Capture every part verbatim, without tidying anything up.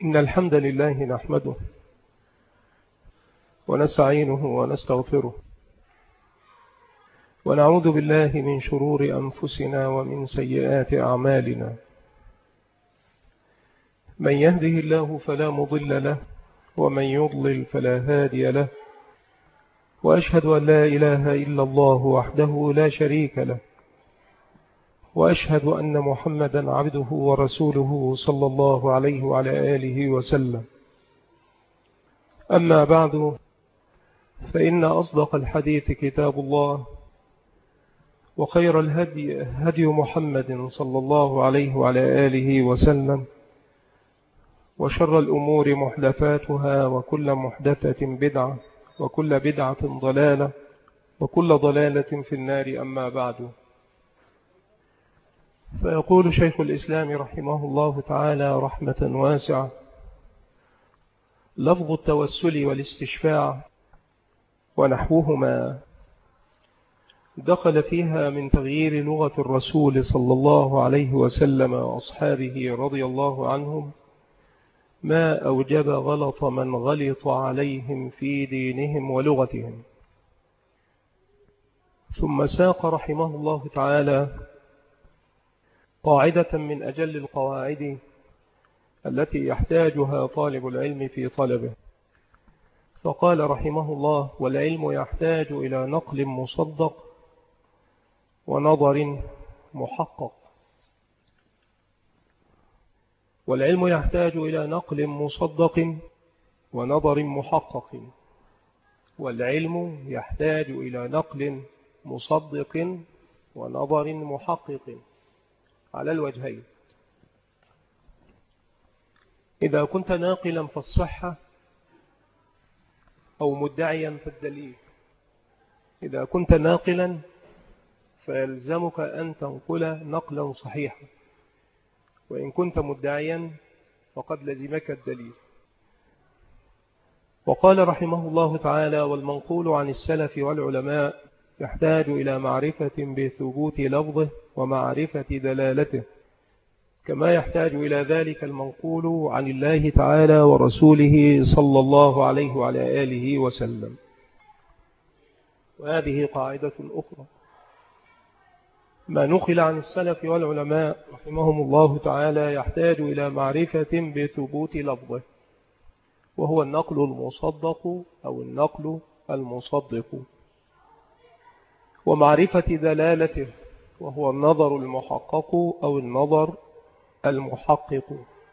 إن الحمد لله نحمده ونستعينه ونستغفره ونعوذ بالله من شرور أنفسنا ومن سيئات أعمالنا. من يهده الله فلا مضل له ومن يضلل فلا هادي له، وأشهد أن لا إله إلا الله وحده لا شريك له، وأشهد أن محمدا عبده ورسوله صلى الله عليه وعلى آله وسلم. أما بعد، فإن أصدق الحديث كتاب الله، وخير الهدي هدي محمد صلى الله عليه وعلى آله وسلم، وشر الأمور محدثاتها، وكل محدثة بدعة، وكل بدعة ضلالة، وكل ضلالة في النار. أما بعد، فيقول شيخ الإسلام رحمه الله تعالى رحمة واسعة: لفظ التوسل والاستشفاع ونحوهما دخل فيها من تغيير لغة الرسول صلى الله عليه وسلم وأصحابه رضي الله عنهم ما أوجب غلط من غلط عليهم في دينهم ولغتهم. ثم ساق رحمه الله تعالى قاعدة من أجل القواعد التي يحتاجها طالب العلم في طلبه، فقال رحمه الله: والعلم يحتاج إلى نقل مصدق ونظر محقق. والعلم يحتاج إلى نقل مصدق ونظر محقق. والعلم يحتاج إلى نقل مصدق ونظر محقق على الوجهين. إذا كنت ناقلا فالصحة، أو مدعيا فالدليل. إذا كنت ناقلا فيلزمك أن تنقل نقلا صحيحا، وإن كنت مدعيا فقد لزمك الدليل. وقال رحمه الله تعالى: والمنقول عن السلف والعلماء يحتاج إلى معرفة بثبوت لفظه ومعرفة دلالته، كما يحتاج إلى ذلك المنقول عن الله تعالى ورسوله صلى الله عليه وعلى آله وسلم. وهذه قاعدة أخرى: ما نقل عن السلف والعلماء رحمهم الله تعالى يحتاج إلى معرفة بثبوت لفظه، وهو النقل المصدق أو النقل المصدق، ومعرفة دلالته، وهو النظر المحقق أو النظر المحقق.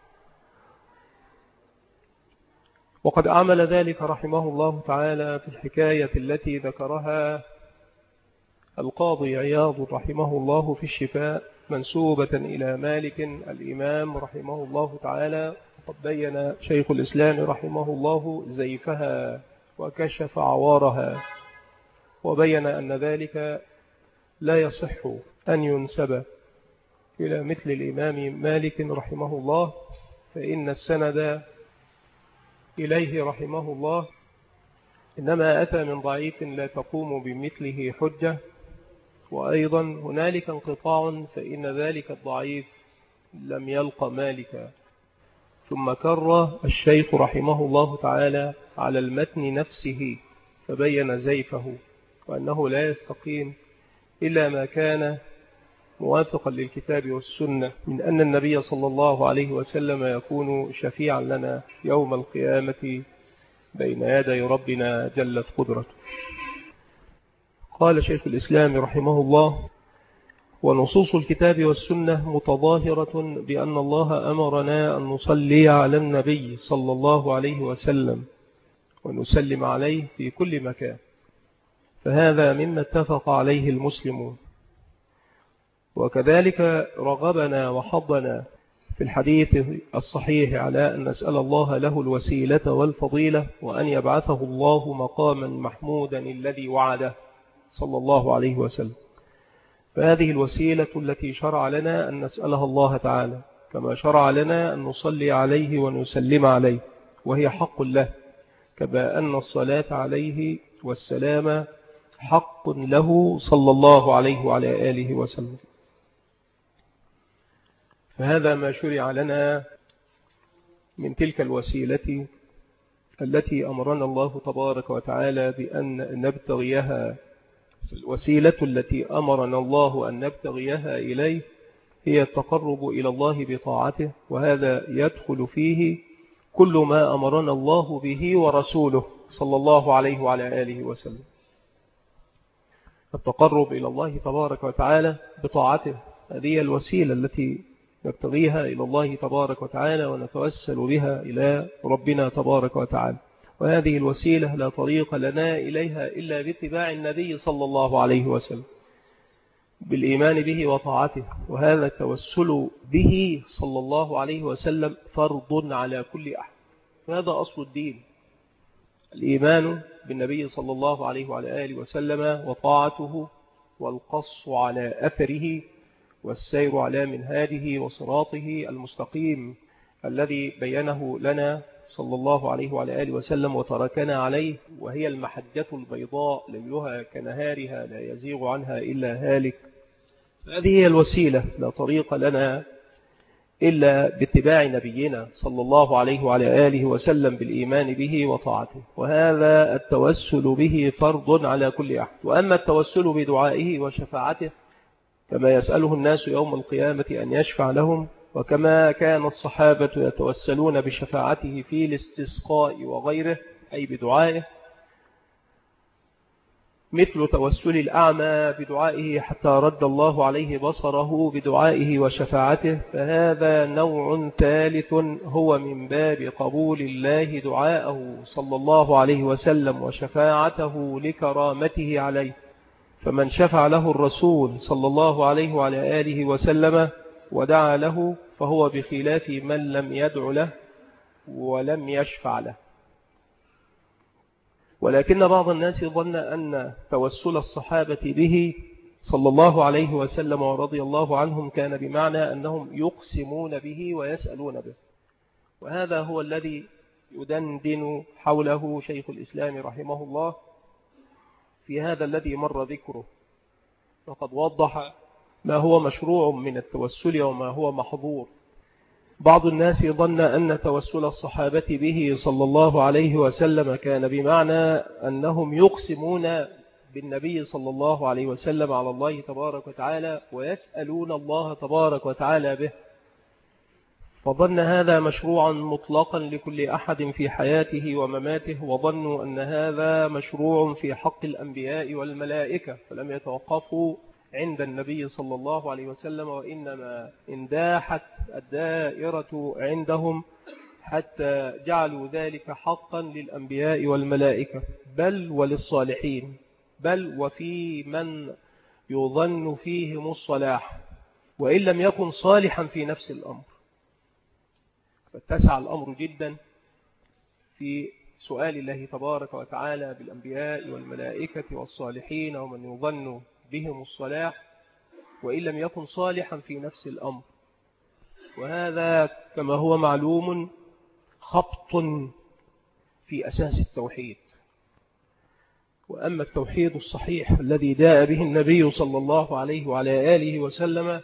وقد عمل ذلك رحمه الله تعالى في الحكاية التي ذكرها القاضي عياض رحمه الله في الشفاء، منسوبة إلى مالك الإمام رحمه الله تعالى. وقد بين شيخ الإسلام رحمه الله زيفها وكشف عوارها، وبين أن ذلك لا يصح أن ينسب إلى مثل الإمام مالك رحمه الله، فإن السند إليه رحمه الله إنما أتى من ضعيف لا تقوم بمثله حجة، وأيضا هنالك انقطاع، فإن ذلك الضعيف لم يلق مالكا. ثم كر الشيخ رحمه الله تعالى على المتن نفسه فبين زيفه، وأنه لا يستقيم إلا ما كان موافقا للكتاب والسنة، من أن النبي صلى الله عليه وسلم يكون شفيعا لنا يوم القيامة بين يدي ربنا جلت قدرته. قال شيخ الإسلام رحمه الله: ونصوص الكتاب والسنة متظاهرة بأن الله أمرنا أن نصلي على النبي صلى الله عليه وسلم ونسلم عليه في كل مكان، فهذا مما اتفق عليه المسلمون. وكذلك رغبنا وحضنا في الحديث الصحيح على أن نسأل الله له الوسيلة والفضيلة، وأن يبعثه الله مقاما محمودا الذي وعده صلى الله عليه وسلم. فهذه الوسيلة التي شرع لنا أن نسألها الله تعالى، كما شرع لنا أن نصلي عليه ونسلم عليه، وهي حق له، كما أن الصلاة عليه والسلام حق له صلى الله عليه وعلى آله وسلم. فهذا ما شرع لنا من تلك الوسيلة التي أمرنا الله تبارك وتعالى بأن نبتغيها. الوسيلة التي أمرنا الله أن نبتغيها إليه هي التقرب إلى الله بطاعته، وهذا يدخل فيه كل ما أمرنا الله به ورسوله صلى الله عليه وعلى آله وسلم. التقرب إلى الله تبارك وتعالى بطاعته، هذه الوسيلة التي نبتغيها إلى الله تبارك وتعالى ونتوسل بها إلى ربنا تبارك وتعالى. وهذه الوسيلة لا طريق لنا إليها إلا باتباع النبي صلى الله عليه وسلم، بالإيمان به وطاعته. وهذا التوسل به صلى الله عليه وسلم فرض على كل أحد، هذا أصل الدين، الإيمان بالنبي صلى الله عليه وعلى آله وسلم وطاعته، والقص على أثره، والسير على منهاجه وصراطه المستقيم الذي بينه لنا صلى الله عليه وعلى آله وسلم وتركنا عليه، وهي المحجة البيضاء ليلها كنهارها لا يزيغ عنها إلا هالك. هذه هي الوسيلة، لا طريق لنا إلا باتباع نبينا صلى الله عليه وعلى آله وسلم بالإيمان به وطاعته. وهذا التوسل به فرض على كل أحد. وأما التوسل بدعائه وشفاعته كما يسأله الناس يوم القيامة أن يشفع لهم، وكما كان الصحابة يتوسلون بشفاعته في الاستسقاء وغيره أي بدعائه، مثل توسل الأعمى بدعائه حتى رد الله عليه بصره بدعائه وشفاعته، فهذا نوع ثالث هو من باب قبول الله دعاءه صلى الله عليه وسلم وشفاعته لكرامته عليه. فمن شفع له الرسول صلى الله عليه وعلى آله وسلم ودعا له فهو بخلاف من لم يدع له ولم يشفع له. ولكن بعض الناس ظن أن توسل الصحابة به صلى الله عليه وسلم ورضي الله عنهم كان بمعنى أنهم يقسمون به ويسألون به، وهذا هو الذي يدندن حوله شيخ الإسلام رحمه الله في هذا الذي مر ذكره. فقد وضح ما هو مشروع من التوسل وما هو محظور. بعض الناس ظن أن توسل الصحابة به صلى الله عليه وسلم كان بمعنى أنهم يقسمون بالنبي صلى الله عليه وسلم على الله تبارك وتعالى ويسألون الله تبارك وتعالى به، فظن هذا مشروعا مطلقا لكل أحد في حياته ومماته، وظنوا أن هذا مشروع في حق الأنبياء والملائكة، فلم يتوقفوا عند النبي صلى الله عليه وسلم، وإنما انداحت الدائرة عندهم حتى جعلوا ذلك حقا للأنبياء والملائكة، بل وللصالحين، بل وفي من يظن فيهم الصلاح وإن لم يكن صالحا في نفس الأمر. فاتسع الأمر جدا في سؤال الله تبارك وتعالى بالأنبياء والملائكة والصالحين ومن يظن بهم الصلاح وإن لم يكن صالحا في نفس الأمر. وهذا كما هو معلوم خبط في أساس التوحيد. وأما التوحيد الصحيح الذي جاء به النبي صلى الله عليه وعلى آله وسلم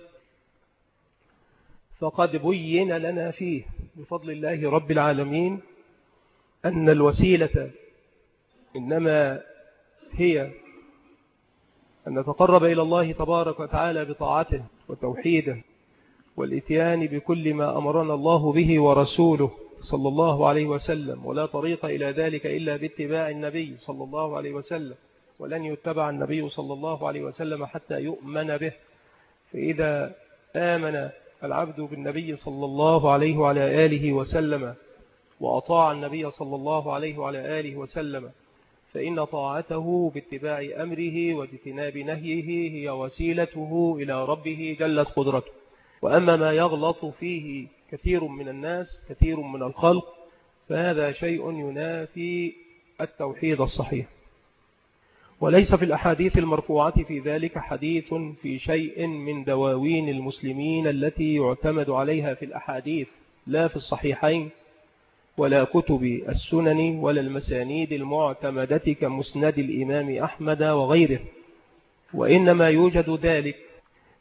فقد بين لنا فيه بفضل الله رب العالمين أن الوسيلة إنما هي أن نتقرب إلى الله تبارك وتعالى بطاعته وتوحيده والإتيان بكل ما أمرنا الله به ورسوله صلى الله عليه وسلم، ولا طريق إلى ذلك إلا باتباع النبي صلى الله عليه وسلم، ولن يتبع النبي صلى الله عليه وسلم حتى يؤمن به. فإذا آمن العبد بالنبي صلى الله عليه وعلى آله وسلم وأطاع النبي صلى الله عليه وعلى آله وسلم فإن طاعته باتباع أمره واجتناب نهيه هي وسيلته إلى ربه جلت قدرته. وأما ما يغلط فيه كثير من الناس كثير من الخلق فهذا شيء ينافي التوحيد الصحيح. وليس في الأحاديث المرفوعة في ذلك حديث في شيء من دواوين المسلمين التي يعتمد عليها في الأحاديث، لا في الصحيحين ولا كتب السنن ولا المسانيد المعتمدة كمسند الإمام أحمد وغيره، وإنما يوجد ذلك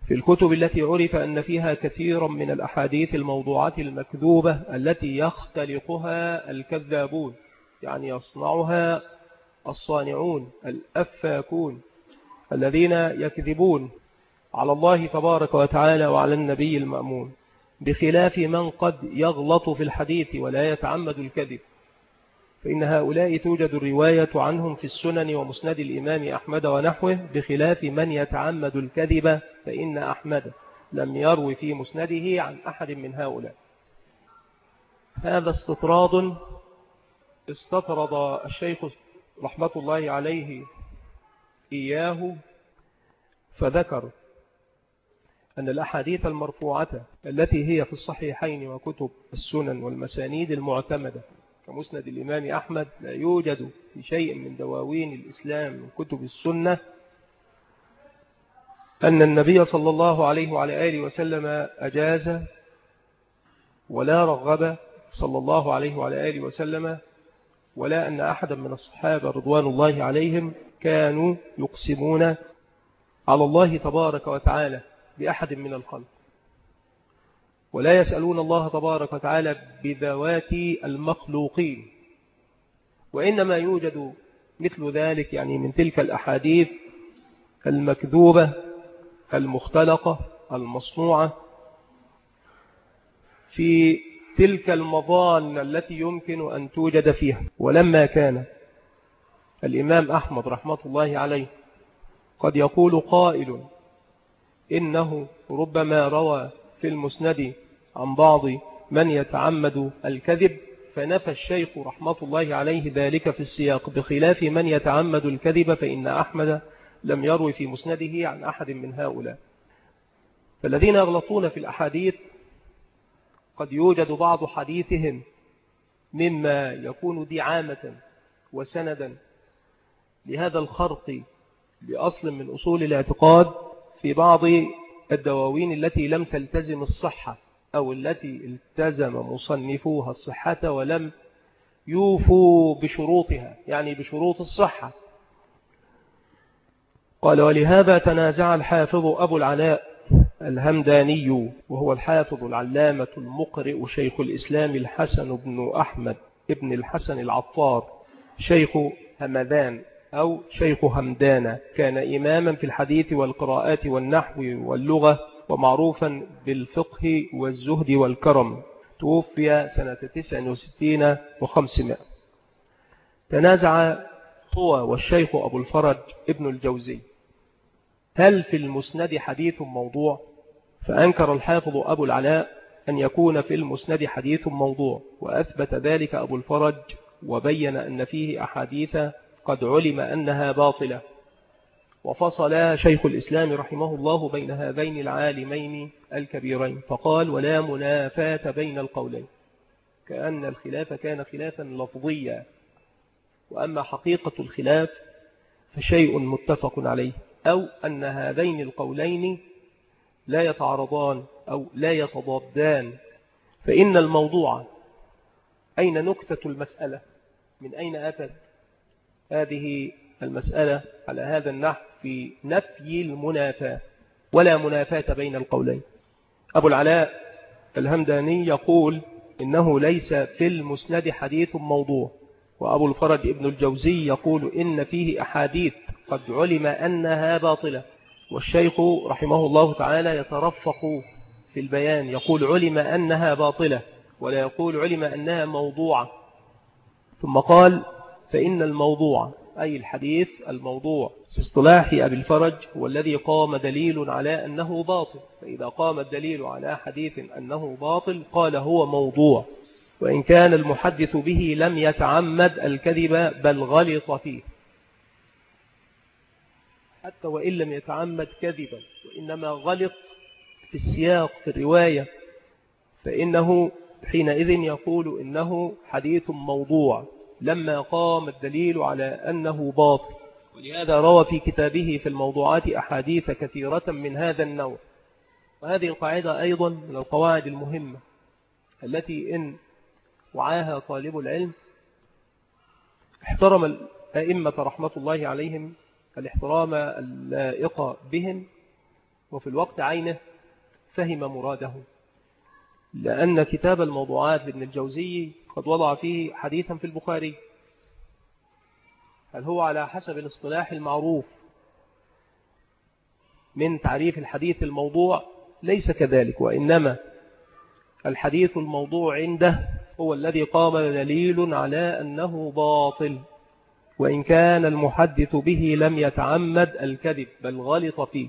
في الكتب التي عرف أن فيها كثيرا من الأحاديث الموضوعات المكذوبة التي يختلقها الكذابون، يعني يصنعها الصانعون الأفاكون الذين يكذبون على الله تبارك وتعالى وعلى النبي المأمون، بخلاف من قد يغلط في الحديث ولا يتعمد الكذب، فإن هؤلاء توجد الرواية عنهم في السنن ومسند الإمام أحمد ونحوه، بخلاف من يتعمد الكذب فإن أحمد لم يروي في مسنده عن أحد من هؤلاء. هذا استطراد استطرد الشيخ رحمة الله عليه إياه، فذكر أن الأحاديث المرفوعة التي هي في الصحيحين وكتب السنن والمسانيد المعتمدة كمسند الإمام أحمد لا يوجد في شيء من دواوين الإسلام من كتب السنة أن النبي صلى الله عليه وعلى آله وسلم أجاز ولا رغب صلى الله عليه وعلى آله وسلم، ولا أن أحدا من الصحابة رضوان الله عليهم كانوا يقسمون على الله تبارك وتعالى بأحد من الخلق، ولا يسألون الله تبارك وتعالى بذوات المخلوقين، وإنما يوجد مثل ذلك يعني من تلك الأحاديث المكذوبة المختلقة المصنوعة في تلك المظان التي يمكن أن توجد فيها. ولما كان الإمام أحمد رحمة الله عليه قد يقول قائل إنه ربما روى في المسند عن بعض من يتعمد الكذب، فنفى الشيخ رحمة الله عليه ذلك في السياق، بخلاف من يتعمد الكذب فإن أحمد لم يروي في مسنده عن أحد من هؤلاء. فالذين يغلطون في الأحاديث قد يوجد بعض حديثهم مما يكون دعامة وسندا لهذا الخرق لأصل من أصول الاعتقاد في بعض الدواوين التي لم تلتزم الصحة أو التي التزم مصنفوها الصحة ولم يوفوا بشروطها، يعني بشروط الصحة. قال: ولهذا تنازع الحافظ أبو العلاء الهمداني، وهو الحافظ العلامة المقرئ شيخ الإسلام الحسن بن أحمد ابن الحسن العطار شيخ همدان أو شيخ همدان، كان إماما في الحديث والقراءات والنحو واللغة، ومعروفا بالفقه والزهد والكرم، توفي سنة تسع وستين وخمسمائة. تنازع هو والشيخ أبو الفرج ابن الجوزي هل في المسند حديث موضوع؟ فأنكر الحافظ أبو العلاء أن يكون في المسند حديث موضوع، وأثبت ذلك أبو الفرج وبين أن فيه أحاديث قد علم أنها باطلة، وفصل شيخ الإسلام رحمه الله بين هذين العالمين الكبيرين، فقال: ولا منافاة بين القولين، كأن الخلاف كان خلافا لفظيا، وأما حقيقة الخلاف فشيء متفق عليه، أو أن هذين القولين لا يتعارضان أو لا يتضادان. فإن الموضوع أين نكتة المسألة؟ من أين أتت هذه المسألة على هذا النحو في نفي المنافاة؟ ولا منافاة بين القولين. أبو العلاء الهمداني يقول إنه ليس في المسند حديث موضوع، وأبو الفرج ابن الجوزي يقول إن فيه أحاديث قد علم أنها باطلة، والشيخ رحمه الله تعالى يترفق في البيان، يقول علم أنها باطلة ولا يقول علم أنها موضوعة. ثم قال: فإن الموضوع أي الحديث الموضوع في اصطلاح أبي الفرج هو الذي قام دليل على أنه باطل، فإذا قام الدليل على حديث أنه باطل قال هو موضوع، وإن كان المحدث به لم يتعمد الكذب بل غلط فيه، حتى وإن لم يتعمد كذبا وإنما غلط في السياق في الرواية، فإنه حينئذ يقول إنه حديث موضوع لما قام الدليل على أنه باطل. ولهذا روى في كتابه في الموضوعات أحاديث كثيرة من هذا النوع. وهذه القاعدة أيضا من القواعد المهمة التي إن وعاها طالب العلم احترم الأئمة رحمة الله عليهم الاحترام اللائق بهم، وفي الوقت عينه فهم مراده، لأن كتاب الموضوعات لابن الجوزي قد وضع فيه حديثا في البخاري. هل هو على حسب الاصطلاح المعروف من تعريف الحديث الموضوع؟ ليس كذلك، وإنما الحديث الموضوع عنده هو الذي قام دليل على أنه باطل، وإن كان المحدث به لم يتعمد الكذب بل غلط فيه.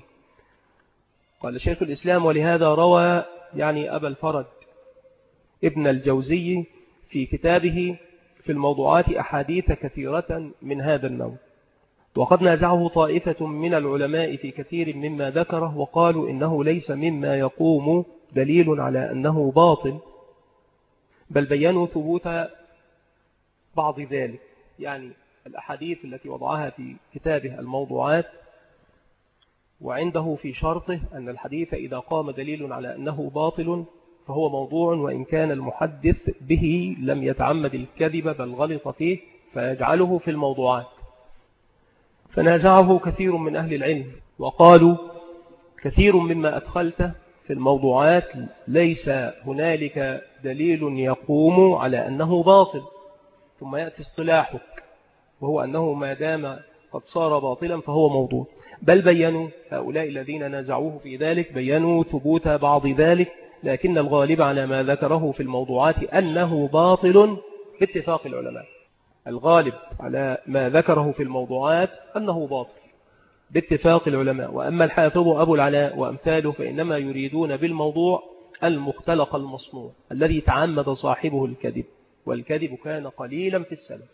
قال شيخ الإسلام: ولهذا روى يعني أبا الفرج ابن الجوزي في كتابه في الموضوعات أحاديث كثيرة من هذا النوع، وقد نازعه طائفة من العلماء في كثير مما ذكره، وقالوا إنه ليس مما يقوم دليل على أنه باطل، بل بيّنوا ثبوت بعض ذلك. يعني الأحاديث التي وضعها في كتابه الموضوعات، وعنده في شرطه أن الحديث إذا قام دليل على أنه باطل فهو موضوع، وإن كان المحدث به لم يتعمد الكذب بل غلط فيه فيجعله في الموضوعات. فنازعه كثير من أهل العلم وقالوا: كثير مما أدخلته في الموضوعات ليس هنالك دليل يقوم على أنه باطل. ثم يأتي اصطلاحك، وهو أنه ما دام قد صار باطلا فهو موضوع. بل بيّنوا هؤلاء الذين نازعوه في ذلك، بيّنوا ثبوت بعض ذلك، لكن الغالب على ما ذكره في الموضوعات أنه باطل باتفاق العلماء. الغالب على ما ذكره في الموضوعات أنه باطل باتفاق العلماء. وأما الحافظ أبو العلاء وأمثاله فإنما يريدون بالموضوع المختلق المصنوع الذي تعمد صاحبه الكذب، والكذب كان قليلا في السلف،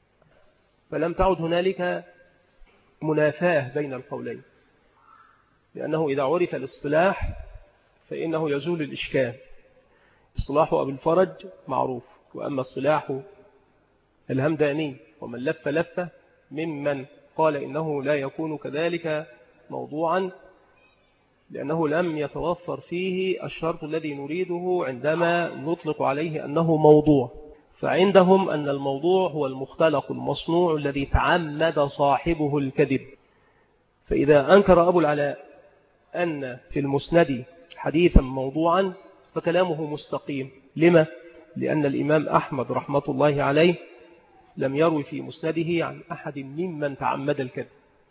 فلم تعد هنالك منافاة بين القولين، لأنه إذا عرف الاصطلاح فإنه يزول الإشكال. اصطلاح أبي الفرج معروف، وأما اصطلاح الهمداني ومن لف لفة ممن قال إنه لا يكون كذلك موضوعا، لأنه لم يتوفر فيه الشرط الذي نريده عندما نطلق عليه أنه موضوع. فعندهم أن الموضوع هو المختلق المصنوع الذي تعمد صاحبه الكذب. فإذا أنكر أبو العلاء أن في المسند حديثا موضوعا فكلامه مستقيم. لما؟ لأن الإمام أحمد رحمة الله عليه لم يروي في مسنده عن أحد ممن تعمد الكذب،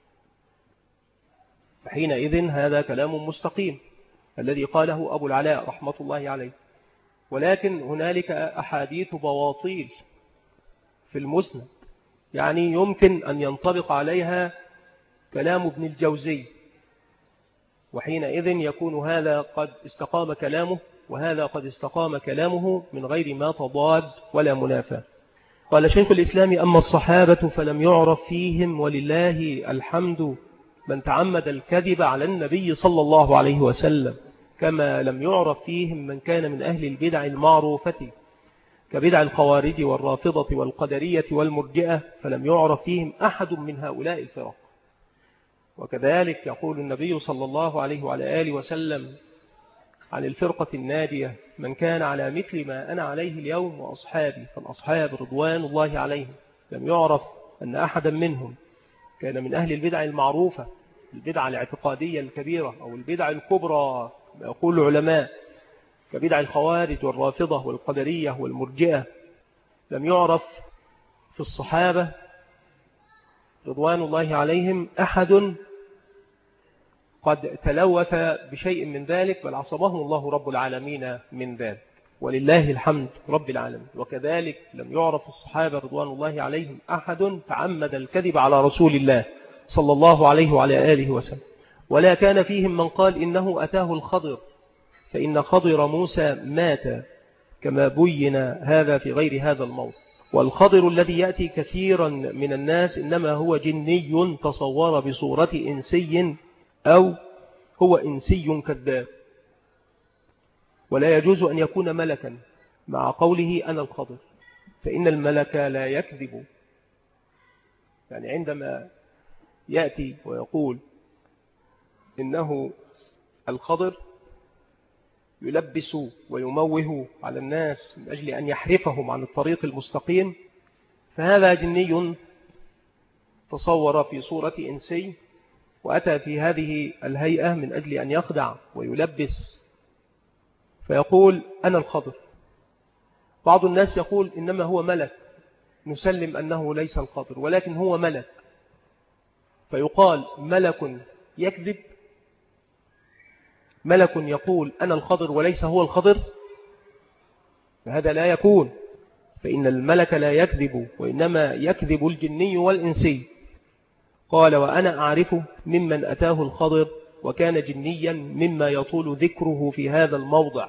فحينئذ هذا كلام مستقيم الذي قاله أبو العلاء رحمة الله عليه. ولكن هنالك أحاديث بواطيل في المسند، يعني يمكن أن ينطبق عليها كلام ابن الجوزي، وحينئذ يكون هذا قد استقام كلامه وهذا قد استقام كلامه من غير ما تضاد ولا منافاة. قال شيخ الإسلام: أما الصحابة فلم يعرف فيهم ولله الحمد من تعمد الكذب على النبي صلى الله عليه وسلم، كما لم يعرف فيهم من كان من أهل البدع المعروفة كبدع الخوارج والرافضة والقدرية والمرجئة، فلم يعرف فيهم أحد من هؤلاء الفرق. وكذلك يقول النبي صلى الله عليه وعلى آله وسلم عن الفرقة الناجية: من كان على مثل ما أنا عليه اليوم وأصحابي. فالأصحاب رضوان الله عليهم لم يعرف أن أحدا منهم كان من أهل البدع المعروفة، البدع الاعتقادية الكبيرة أو البدع الكبرى يقول العلماء كبدع الخوارج والرافضة والقدرية والمرجئة. لم يعرف في الصحابة رضوان الله عليهم أحد قد تلوث بشيء من ذلك، بل عصمهم الله رب العالمين من ذلك، ولله الحمد رب العالمين. وكذلك لم يعرف الصحابة رضوان الله عليهم أحد تعمد الكذب على رسول الله صلى الله عليه وعلى آله وسلم. ولا كان فيهم من قال إنه أتاه الخضر، فإن خضر موسى مات، كما بين هذا في غير هذا الموضع. والخضر الذي يأتي كثيرا من الناس إنما هو جني تصور بصورة إنسي أو هو إنسي كذاب، ولا يجوز أن يكون ملكا مع قوله أنا الخضر، فإن الملك لا يكذب. يعني عندما يأتي ويقول إنه الخضر يلبس ويموه على الناس من أجل أن يحرفهم عن الطريق المستقيم، فهذا جني تصور في صورة إنسي وأتى في هذه الهيئة من أجل أن يخدع ويلبس، فيقول أنا الخضر. بعض الناس يقول إنما هو ملك، نسلم أنه ليس الخضر ولكن هو ملك، فيقال ملك يكذب، ملك يقول أنا الخضر وليس هو الخضر، فهذا لا يكون، فإن الملك لا يكذب وإنما يكذب الجني والإنسي. قال وأنا أعرف ممن أتاه الخضر وكان جنيا مما يطول ذكره في هذا الموضع.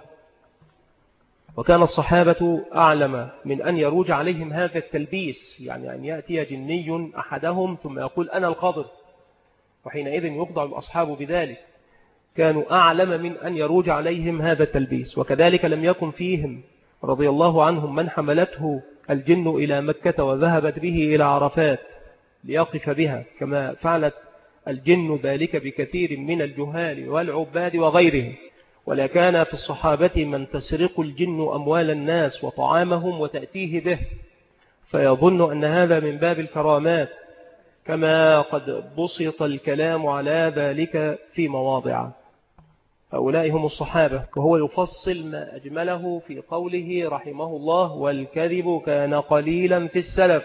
وكان الصحابة أعلم من أن يروج عليهم هذا التلبيس، يعني أن يأتي جني أحدهم ثم يقول أنا الخضر، وحينئذ يخضع الأصحاب بذلك. كانوا أعلم من أن يروج عليهم هذا التلبيس. وكذلك لم يكن فيهم رضي الله عنهم من حملته الجن إلى مكة وذهبت به إلى عرفات ليقف بها، كما فعلت الجن ذلك بكثير من الجهال والعباد وغيرهم. ولا كان في الصحابة من تسرق الجن أموال الناس وطعامهم وتأتيه به فيظن أن هذا من باب الكرامات، كما قد بسط الكلام على ذلك في مواضع. هؤلاء هم الصحابة. وهو يفصل ما أجمله في قوله رحمه الله والكذب كان قليلا في السلف،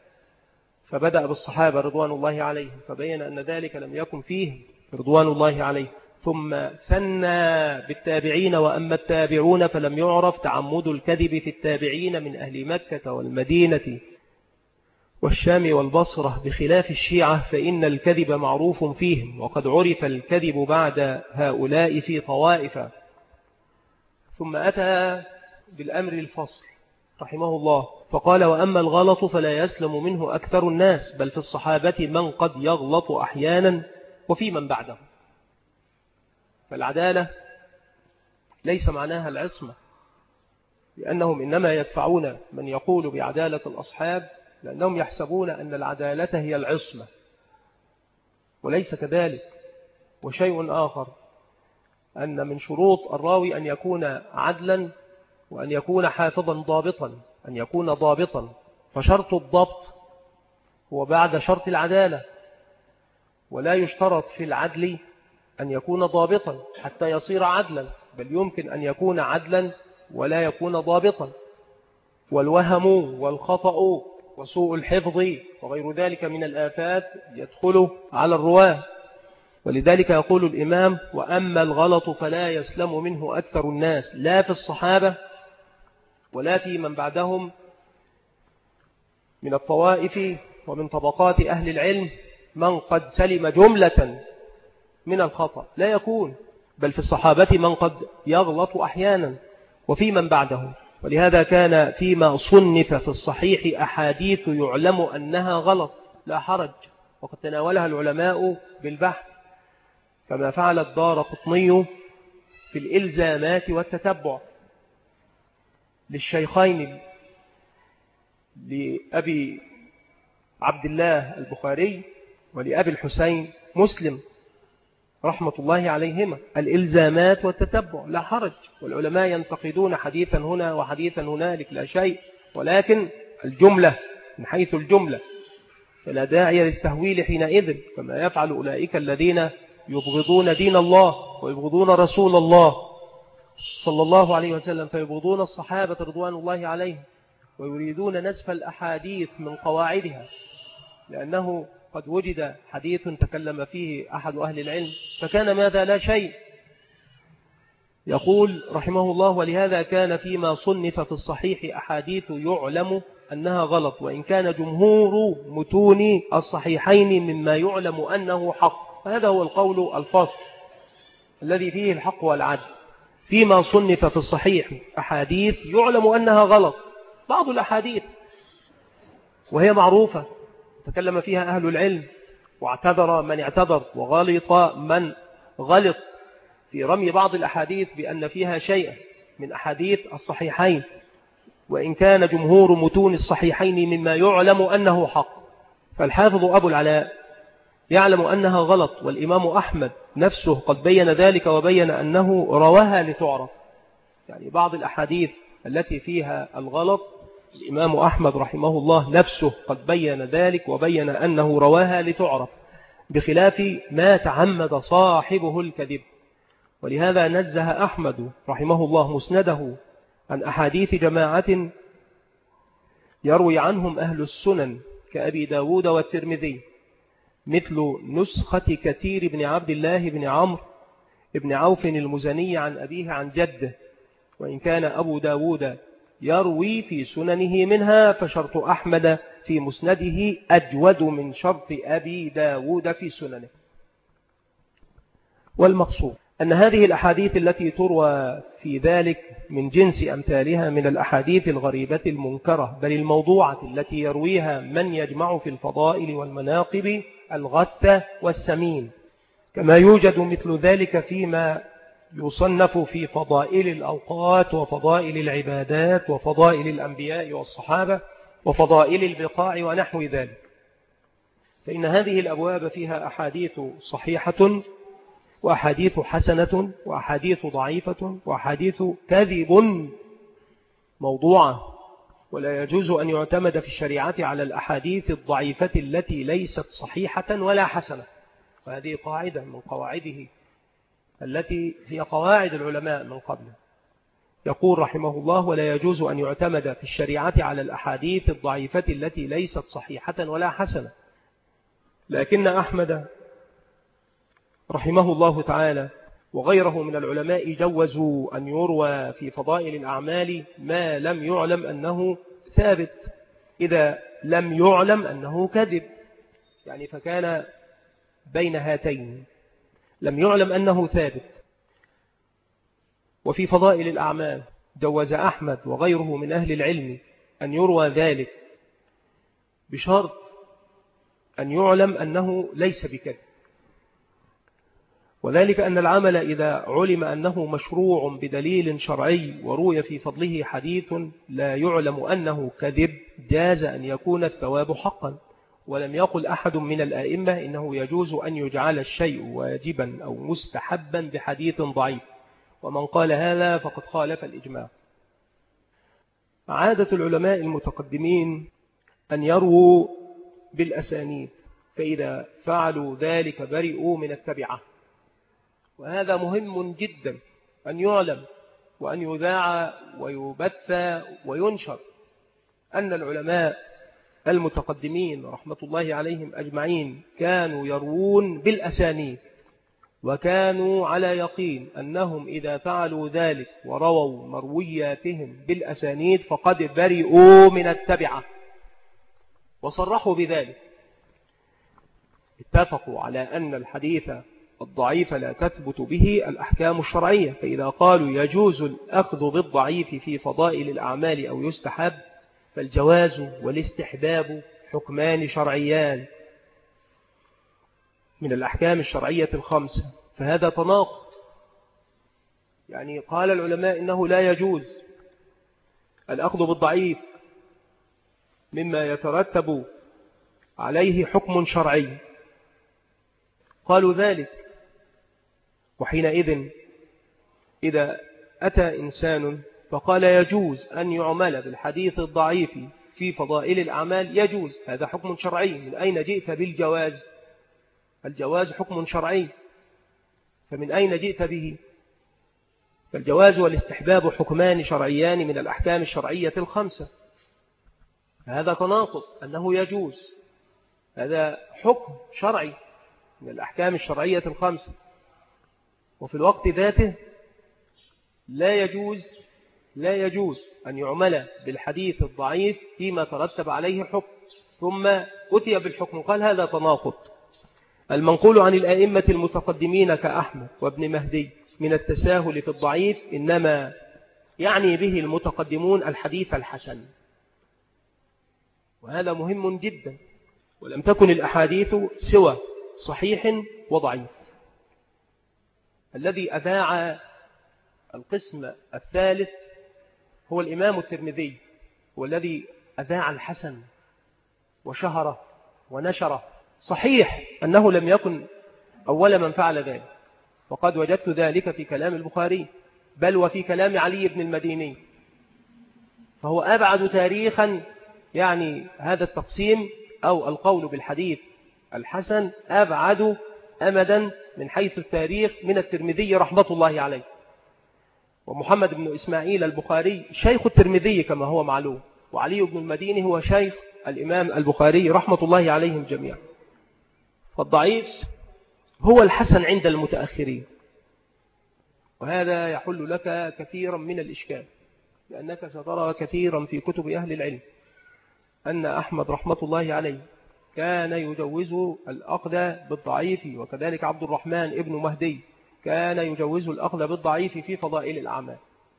فبدأ بالصحابة رضوان الله عليهم فبين أن ذلك لم يكن فيه رضوان الله عليه، ثم ثنى بالتابعين وأما التابعون فلم يعرف تعمد الكذب في التابعين من أهل مكة والمدينة والشام والبصرة، بخلاف الشيعة فإن الكذب معروف فيهم، وقد عرف الكذب بعد هؤلاء في طوائف. ثم أتى بالأمر الفصل رحمه الله فقال وأما الغلط فلا يسلم منه أكثر الناس، بل في الصحابة من قد يغلط أحيانا وفي من بعده. فالعدالة ليس معناها العصمة، لأنهم إنما يدفعون من يقول بعدالة الأصحاب لأنهم يحسبون أن العدالة هي العصمة، وليس كذلك. وشيء آخر أن من شروط الراوي أن يكون عدلا وأن يكون حافظا ضابطا، أن يكون ضابطا، فشرط الضبط هو بعد شرط العدالة، ولا يشترط في العدل أن يكون ضابطا حتى يصير عدلا، بل يمكن أن يكون عدلا ولا يكون ضابطا. والوهم والخطأ وسوء الحفظ وغير ذلك من الآفات يدخل على الرواه. ولذلك يقول الإمام وأما الغلط فلا يسلم منه أكثر الناس، لا في الصحابة ولا في من بعدهم من الطوائف ومن طبقات أهل العلم من قد سلم جملة من الخطأ، لا يكون، بل في الصحابة من قد يغلط أحيانا وفي من بعدهم. ولهذا كان فيما صنف في الصحيح أحاديث يعلم أنها غلط لا حرج، وقد تناولها العلماء بالبحث، كما فعل الدارقطني في الإلزامات والتتبع للشيخين لأبي عبد الله البخاري ولأبي الحسين مسلم رحمة الله عليهما، الإلزامات والتتبع لا حرج. والعلماء ينتقدون حديثا هنا وحديثا هنالك لا شيء، ولكن الجملة من حيث الجملة فلا داعي للتهويل حينئذ، كما يفعل أولئك الذين يبغضون دين الله ويبغضون رسول الله صلى الله عليه وسلم، فيبغضون الصحابة رضوان الله عليهم ويريدون نسف الأحاديث من قواعدها، لأنه قد وجد حديث تكلم فيه أحد أهل العلم فكان ماذا لا شيء. يقول رحمه الله ولهذا كان فيما صنف في الصحيح أحاديث يعلم أنها غلط، وإن كان جمهور متون الصحيحين مما يعلم أنه حق. هذا هو القول الفصل الذي فيه الحق والعدل. فيما صنف في الصحيح أحاديث يعلم أنها غلط، بعض الأحاديث وهي معروفة تكلم فيها أهل العلم واعتذر من اعتذر وغلط من غلط في رمي بعض الأحاديث بأن فيها شيء من أحاديث الصحيحين، وإن كان جمهور متون الصحيحين مما يعلم أنه حق. فالحافظ أبو العلاء يعلم أنها غلط، والإمام أحمد نفسه قد بين ذلك وبين أنه رواها لتعرف. يعني بعض الأحاديث التي فيها الغلط الإمام أحمد رحمه الله نفسه قد بين ذلك وبين أنه رواها لتعرف. بخلاف ما تعمد صاحبه الكذب. ولهذا نزه أحمد رحمه الله مسنده عن أحاديث جماعة يروي عنهم أهل السنن كأبي داود والترمذي، مثل نسخة كثير بن عبد الله بن عمرو بن عوف المزني عن أبيه عن جده، وإن كان أبو داود يروي في سننه منها، فشرط أحمد في مسنده أجود من شرط أبي داود في سننه. والمقصود أن هذه الأحاديث التي تروى في ذلك من جنس أمثالها من الأحاديث الغريبة المنكرة، بل الموضوعة التي يرويها من يجمع في الفضائل والمناقب الغث والسمين، كما يوجد مثل ذلك فيما يصنف في فضائل الأوقات وفضائل العبادات وفضائل الأنبياء والصحابة وفضائل البقاع ونحو ذلك. فإن هذه الأبواب فيها أحاديث صحيحة وأحاديث حسنة وأحاديث ضعيفة وأحاديث كذب موضوعة، ولا يجوز أن يعتمد في الشريعة على الأحاديث الضعيفة التي ليست صحيحة ولا حسنة. وهذه قاعدة من قواعده التي هي قواعد العلماء من قبل. يقول رحمه الله: ولا يجوز أن يعتمد في الشريعة على الأحاديث الضعيفة التي ليست صحيحة ولا حسنة. لكن أحمد رحمه الله تعالى وغيره من العلماء جوزوا أن يروى في فضائل الأعمال ما لم يعلم أنه ثابت، إذا لم يعلم أنه كذب، يعني فكان بين هاتين، لم يعلم أنه ثابت. وفي فضائل الأعمال جوز أحمد وغيره من أهل العلم أن يروى ذلك بشرط أن يعلم أنه ليس بكذب، وذلك أن العمل إذا علم أنه مشروع بدليل شرعي وروي في فضله حديث لا يعلم أنه كذب، جاز أن يكون الثواب حقا. ولم يقل أحد من الآئمة إنه يجوز أن يجعل الشيء واجبا أو مستحبا بحديث ضعيف، ومن قال هذا فقد خالف الإجماع. عادة العلماء المتقدمين أن يرووا بالأسانيد، فإذا فعلوا ذلك برئوا من التبعة. وهذا مهم جدا أن يعلم وأن يذاع ويبث وينشر، أن العلماء المتقدمين رحمة الله عليهم أجمعين كانوا يروون بالأسانيد، وكانوا على يقين أنهم إذا فعلوا ذلك ورووا مروياتهم بالأسانيد فقد برئوا من التبعة، وصرحوا بذلك. اتفقوا على أن الحديث الضعيف لا تثبت به الأحكام الشرعية، فإذا قالوا يجوز الأخذ بالضعيف في فضائل الأعمال أو يستحب، فالجواز والاستحباب حكمان شرعيان من الأحكام الشرعية الخمسة، فهذا تناقض. يعني قال العلماء إنه لا يجوز الأخذ بالضعيف مما يترتب عليه حكم شرعي، قالوا ذلك. وحينئذ إذا أتى إنسان فقال يجوز أن يعمل بالحديث الضعيف في فضائل الأعمال، يجوز، هذا حكم شرعي. من أين جئت بالجواز؟ الجواز حكم شرعي، فمن أين جئت به؟ فالجواز والاستحباب حكمان شرعيان من الأحكام الشرعية الخمسة، هذا تناقض. أنه يجوز هذا حكم شرعي من الأحكام الشرعية الخمسة، وفي الوقت ذاته لا يجوز لا يجوز أن يعمل بالحديث الضعيف فيما ترتب عليه حكم ثم أتي بالحكم، قال هذا تناقض. المنقول عن الآئمة المتقدمين كأحمد وابن مهدي من التساهل في الضعيف إنما يعني به المتقدمون الحديث الحسن، وهذا مهم جدا. ولم تكن الأحاديث سوى صحيح وضعيف. الذي أذاع القسم الثالث هو الإمام الترمذي، والذي أذاع الحسن وشهره ونشره. صحيح أنه لم يكن أول من فعل ذلك، وقد وجدت ذلك في كلام البخاري، بل وفي كلام علي بن المديني، فهو أبعد تاريخا يعني هذا التقسيم أو القول بالحديث الحسن أبعد أمدا من حيث التاريخ من الترمذي رحمة الله عليه. ومحمد بن إسماعيل البخاري شيخ الترمذي كما هو معلوم، وعلي بن المديني هو شيخ الإمام البخاري رحمة الله عليهم جميعا. فالضعيف هو الحسن عند المتأخرين، وهذا يحل لك كثيرا من الإشكال، لأنك سترى كثيرا في كتب أهل العلم أن أحمد رحمة الله عليه كان يجوز الأخذ بالضعيف، وكذلك عبد الرحمن ابن مهدي كان يجوز الأخذ بالضعيف في فضائل الأعمال.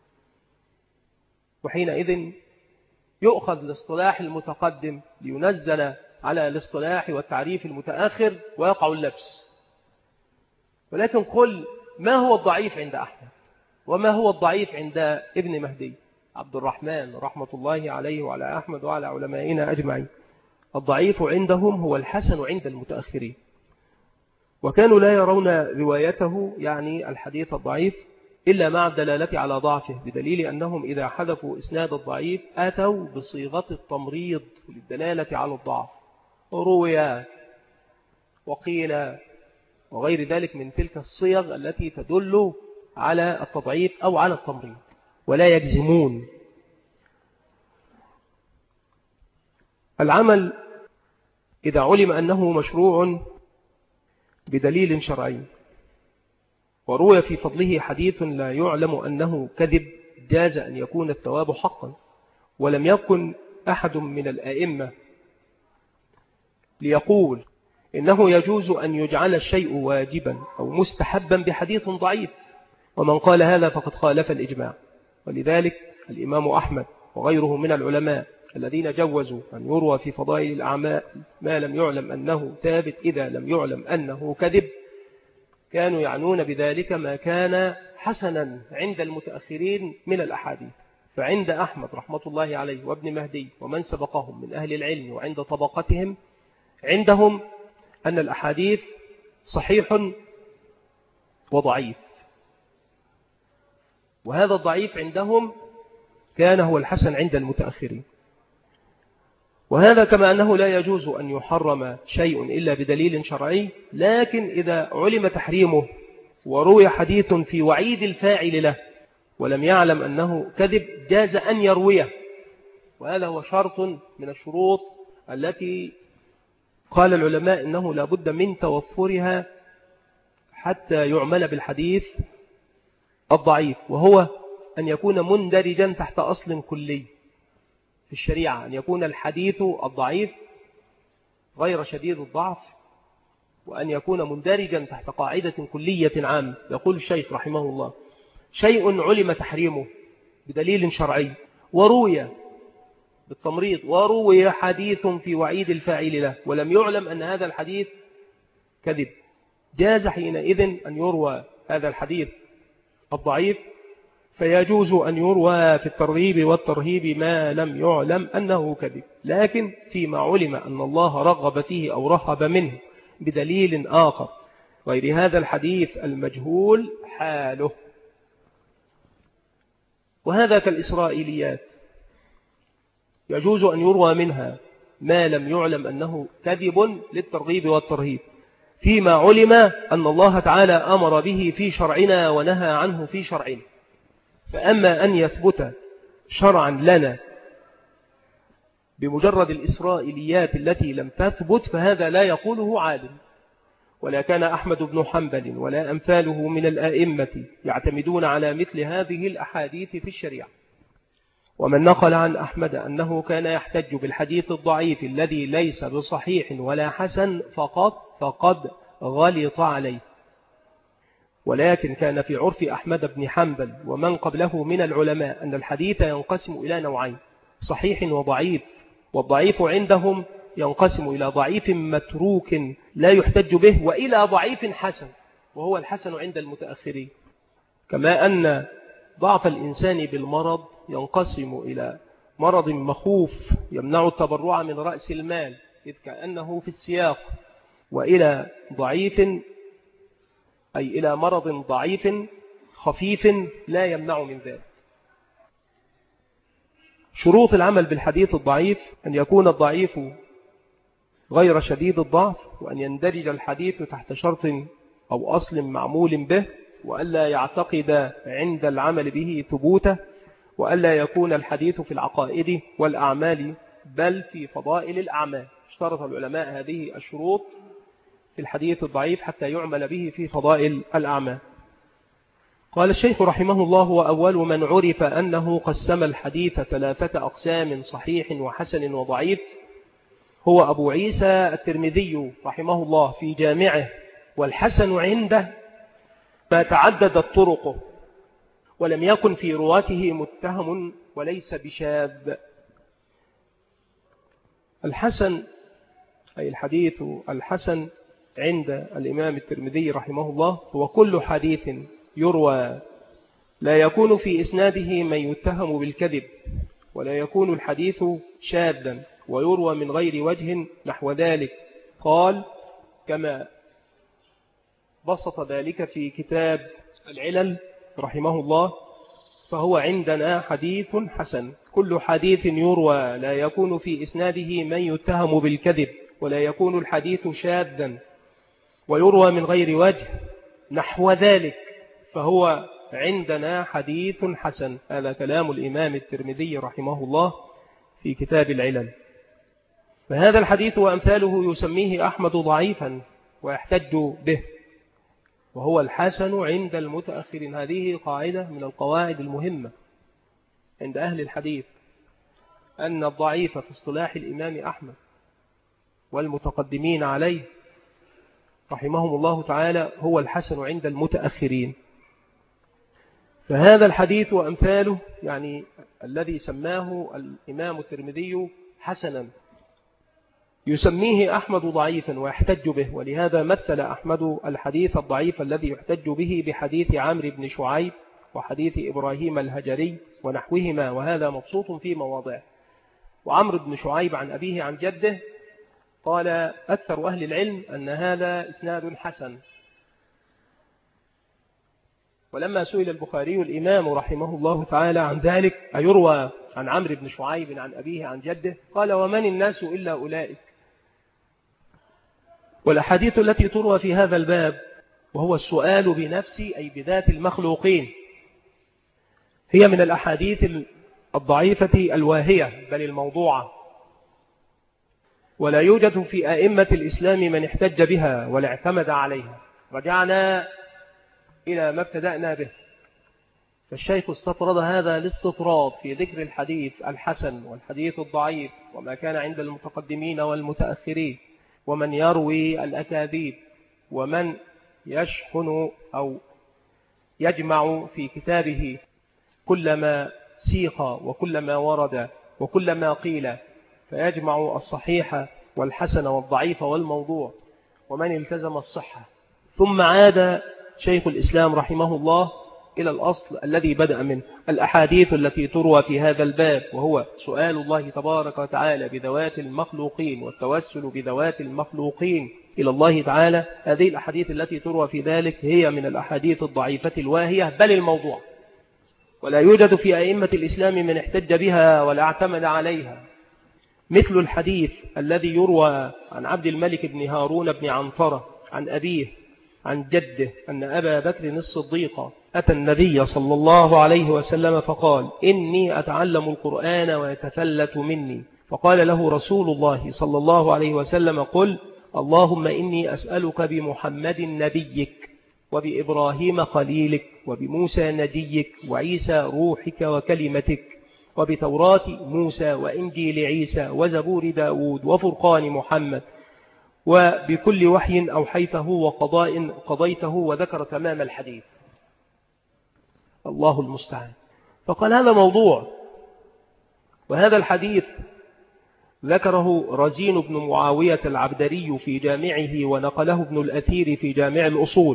وحينئذ يؤخذ الاصطلاح المتقدم لينزل على الاصطلاح والتعريف المتأخر ويقع اللبس. ولكن قل ما هو الضعيف عند أحمد وما هو الضعيف عند ابن مهدي عبد الرحمن رحمة الله عليه وعلى أحمد وعلى علمائنا أجمعين؟ الضعيف عندهم هو الحسن عند المتأخرين، وكانوا لا يرون روايته يعني الحديث الضعيف إلا مع الدلالة على ضعفه، بدليل أنهم إذا حذفوا إسناد الضعيف آتوا بصيغة التمريض للدلالة على الضعف، روي وقيل وغير ذلك من تلك الصيغ التي تدل على التضعيف أو على التمريض، ولا يجزمون. العمل إذا علم أنه مشروع بدليل شرعي وروي في فضله حديث لا يعلم أنه كذب، جاز أن يكون الثواب حقا. ولم يكن أحد من الآئمة ليقول إنه يجوز أن يجعل الشيء واجبا أو مستحبا بحديث ضعيف، ومن قال هذا فقد خالف الإجماع. ولذلك الإمام أحمد وغيره من العلماء الذين جوزوا أن يروى في فضائل الأعمال ما لم يعلم أنه ثابت إذا لم يعلم أنه كذب، كانوا يعنون بذلك ما كان حسنا عند المتأخرين من الأحاديث. فعند أحمد رحمة الله عليه وابن مهدي ومن سبقهم من أهل العلم وعند طبقتهم، عندهم أن الأحاديث صحيح وضعيف، وهذا الضعيف عندهم كان هو الحسن عند المتأخرين. وهذا كما أنه لا يجوز أن يحرم شيء إلا بدليل شرعي، لكن إذا علم تحريمه وروي حديث في وعيد الفاعل له ولم يعلم أنه كذب، جاز أن يرويه. وهذا هو شرط من الشروط التي قال العلماء إنه لا بد من توفرها حتى يعمل بالحديث الضعيف، وهو أن يكون مندرجا تحت أصل كلي في الشريعة، أن يكون الحديث الضعيف غير شديد الضعف، وأن يكون مندرجا تحت قاعدة كلية عامة. يقول الشيخ رحمه الله: شيء علم تحريمه بدليل شرعي وروي بالتمريض وروي حديث في وعيد الفاعل له ولم يعلم أن هذا الحديث كذب، جاز حينئذ أن يروى هذا الحديث الضعيف، فيجوز أن يروى في الترغيب والترهيب ما لم يعلم أنه كذب، لكن فيما علم أن الله رغب فيه أو رهب منه بدليل آخر غير هذا الحديث المجهول حاله. وهذا كالإسرائيليات، يجوز أن يروى منها ما لم يعلم أنه كذب للترغيب والترهيب، فيما علم أن الله تعالى أمر به في شرعنا ونهى عنه في شرعنا. فأما أن يثبت شرعا لنا بمجرد الإسرائيليات التي لم تثبت فهذا لا يقوله عالم. ولا كان أحمد بن حنبل ولا أمثاله من الآئمة يعتمدون على مثل هذه الأحاديث في الشريعة. ومن نقل عن أحمد أنه كان يحتج بالحديث الضعيف الذي ليس بصحيح ولا حسن فقط فقد غلط عليه. ولكن كان في عرف أحمد بن حنبل ومن قبله من العلماء أن الحديث ينقسم إلى نوعين: صحيح وضعيف. والضعيف عندهم ينقسم إلى ضعيف متروك لا يحتج به وإلى ضعيف حسن، وهو الحسن عند المتأخرين. كما أن ضعف الإنسان بالمرض ينقسم إلى مرض مخوف يمنع التبرع من رأس المال إذ كأنه في السياق، وإلى ضعيف أي إلى مرض ضعيف خفيف لا يمنع من ذلك. شروط العمل بالحديث الضعيف: أن يكون الضعيف غير شديد الضعف، وأن يندرج الحديث تحت شرط أو أصل معمول به، وألا يعتقد عند العمل به ثبوته، وألا يكون الحديث في العقائد والأعمال بل في فضائل الأعمال. اشترط العلماء هذه الشروط في الحديث الضعيف حتى يعمل به في فضائل الأعمال. قال الشيخ رحمه الله: وأول من عرف أنه قسم الحديث ثلاثة أقسام: صحيح وحسن وضعيف، هو أبو عيسى الترمذي رحمه الله في جامعه. والحسن عنده ما تعددت طرقه ولم يكن في رواته متهم وليس بشاذ. الحسن أي الحديث الحسن عند الإمام الترمذي رحمه الله هو كل حديث يروى لا يكون في إسناده من يتهم بالكذب، ولا يكون الحديث شاذا، ويروى من غير وجه نحو ذلك. قال كما بسط ذلك في كتاب العلل رحمه الله: فهو عندنا حديث حسن كل حديث يروى لا يكون في إسناده من يتهم بالكذب، ولا يكون الحديث شاذا، ويروى من غير وجه نحو ذلك، فهو عندنا حديث حسن. هذا كلام الإمام الترمذي رحمه الله في كتاب العلل. فهذا الحديث وأمثاله يسميه أحمد ضعيفا ويحتج به، وهو الحسن عند المتأخرين. هذه قاعدة من القواعد المهمة عند أهل الحديث، أن الضعيف في اصطلاح الإمام أحمد والمتقدمين عليه رحمهم الله تعالى هو الحسن عند المتأخرين. فهذا الحديث وأمثاله يعني الذي سماه الإمام الترمذي حسنا يسميه أحمد ضعيفا ويحتج به. ولهذا مثل أحمد الحديث الضعيف الذي يحتج به بحديث عمرو بن شعيب وحديث إبراهيم الهجري ونحوهما، وهذا مبسوط في مواضعه. وعمرو بن شعيب عن أبيه عن جده قال أكثر أهل العلم أن هذا إسناد حسن. ولما سئل البخاري الإمام رحمه الله تعالى عن ذلك: أيروى عن عمرو بن شعيب عن أبيه عن جده؟ قال: ومن الناس إلا أولئك. والأحاديث التي تروى في هذا الباب، وهو السؤال بنفسي أي بذات المخلوقين، هي من الأحاديث الضعيفة الواهية بل الموضوعة، ولا يوجد في أئمة الإسلام من احتج بها ولا اعتمد عليها. رجعنا إلى ما ابتدأنا به، فالشيخ استطرد هذا الاستطراد في ذكر الحديث الحسن والحديث الضعيف وما كان عند المتقدمين والمتأخرين، ومن يروي الأكاذيب، ومن يشحن أو يجمع في كتابه كل ما سيق وكل ما ورد وكل ما قيل، فيجمع الصحيح والحسن والضعيف والموضوع، ومن التزم الصحة. ثم عاد شيخ الإسلام رحمه الله إلى الأصل الذي بدأ منه: الأحاديث التي تروى في هذا الباب، وهو سؤال الله تبارك وتعالى بذوات المخلوقين والتوسل بذوات المخلوقين إلى الله تعالى. هذه الأحاديث التي تروى في ذلك هي من الأحاديث الضعيفة الواهية بل الموضوع، ولا يوجد في أئمة الإسلام من احتج بها ولا اعتمد عليها، مثل الحديث الذي يروى عن عبد الملك بن هارون بن عنترة عن أبيه عن جده أن أبا بكر الصديق أتى النبي صلى الله عليه وسلم فقال: إني أتعلم القرآن ويتفلت مني، فقال له رسول الله صلى الله عليه وسلم: قل اللهم إني أسألك بمحمد نبيك وبإبراهيم خليلك وبموسى نجيك وعيسى روحك وكلمتك وبتوراة موسى وإنجيل عيسى وزبور داود وفرقان محمد وبكل وحي أوحيته وقضاء قضيته، وذكر تمام الحديث. الله المستعان. فقال هذا موضوع. وهذا الحديث ذكره رزين بن معاوية العبدري في جامعه، ونقله ابن الأثير في جامع الأصول،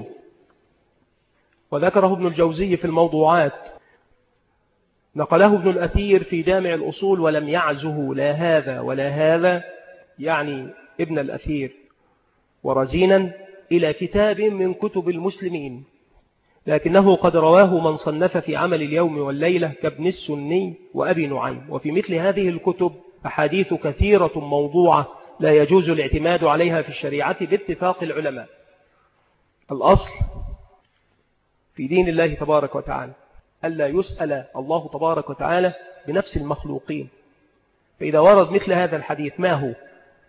وذكره ابن الجوزي في الموضوعات، نقله ابن الأثير في جامع الأصول ولم يعزه لا هذا ولا هذا، يعني ابن الأثير ورزينا، إلى كتاب من كتب المسلمين، لكنه قد رواه من صنف في عمل اليوم والليلة كابن السني وأبي نعيم. وفي مثل هذه الكتب أحاديث كثيرة موضوعة لا يجوز الاعتماد عليها في الشريعة باتفاق العلماء. الأصل في دين الله تبارك وتعالى ألا يسأل الله تبارك وتعالى بنفس المخلوقين. فإذا ورد مثل هذا الحديث ما هو؟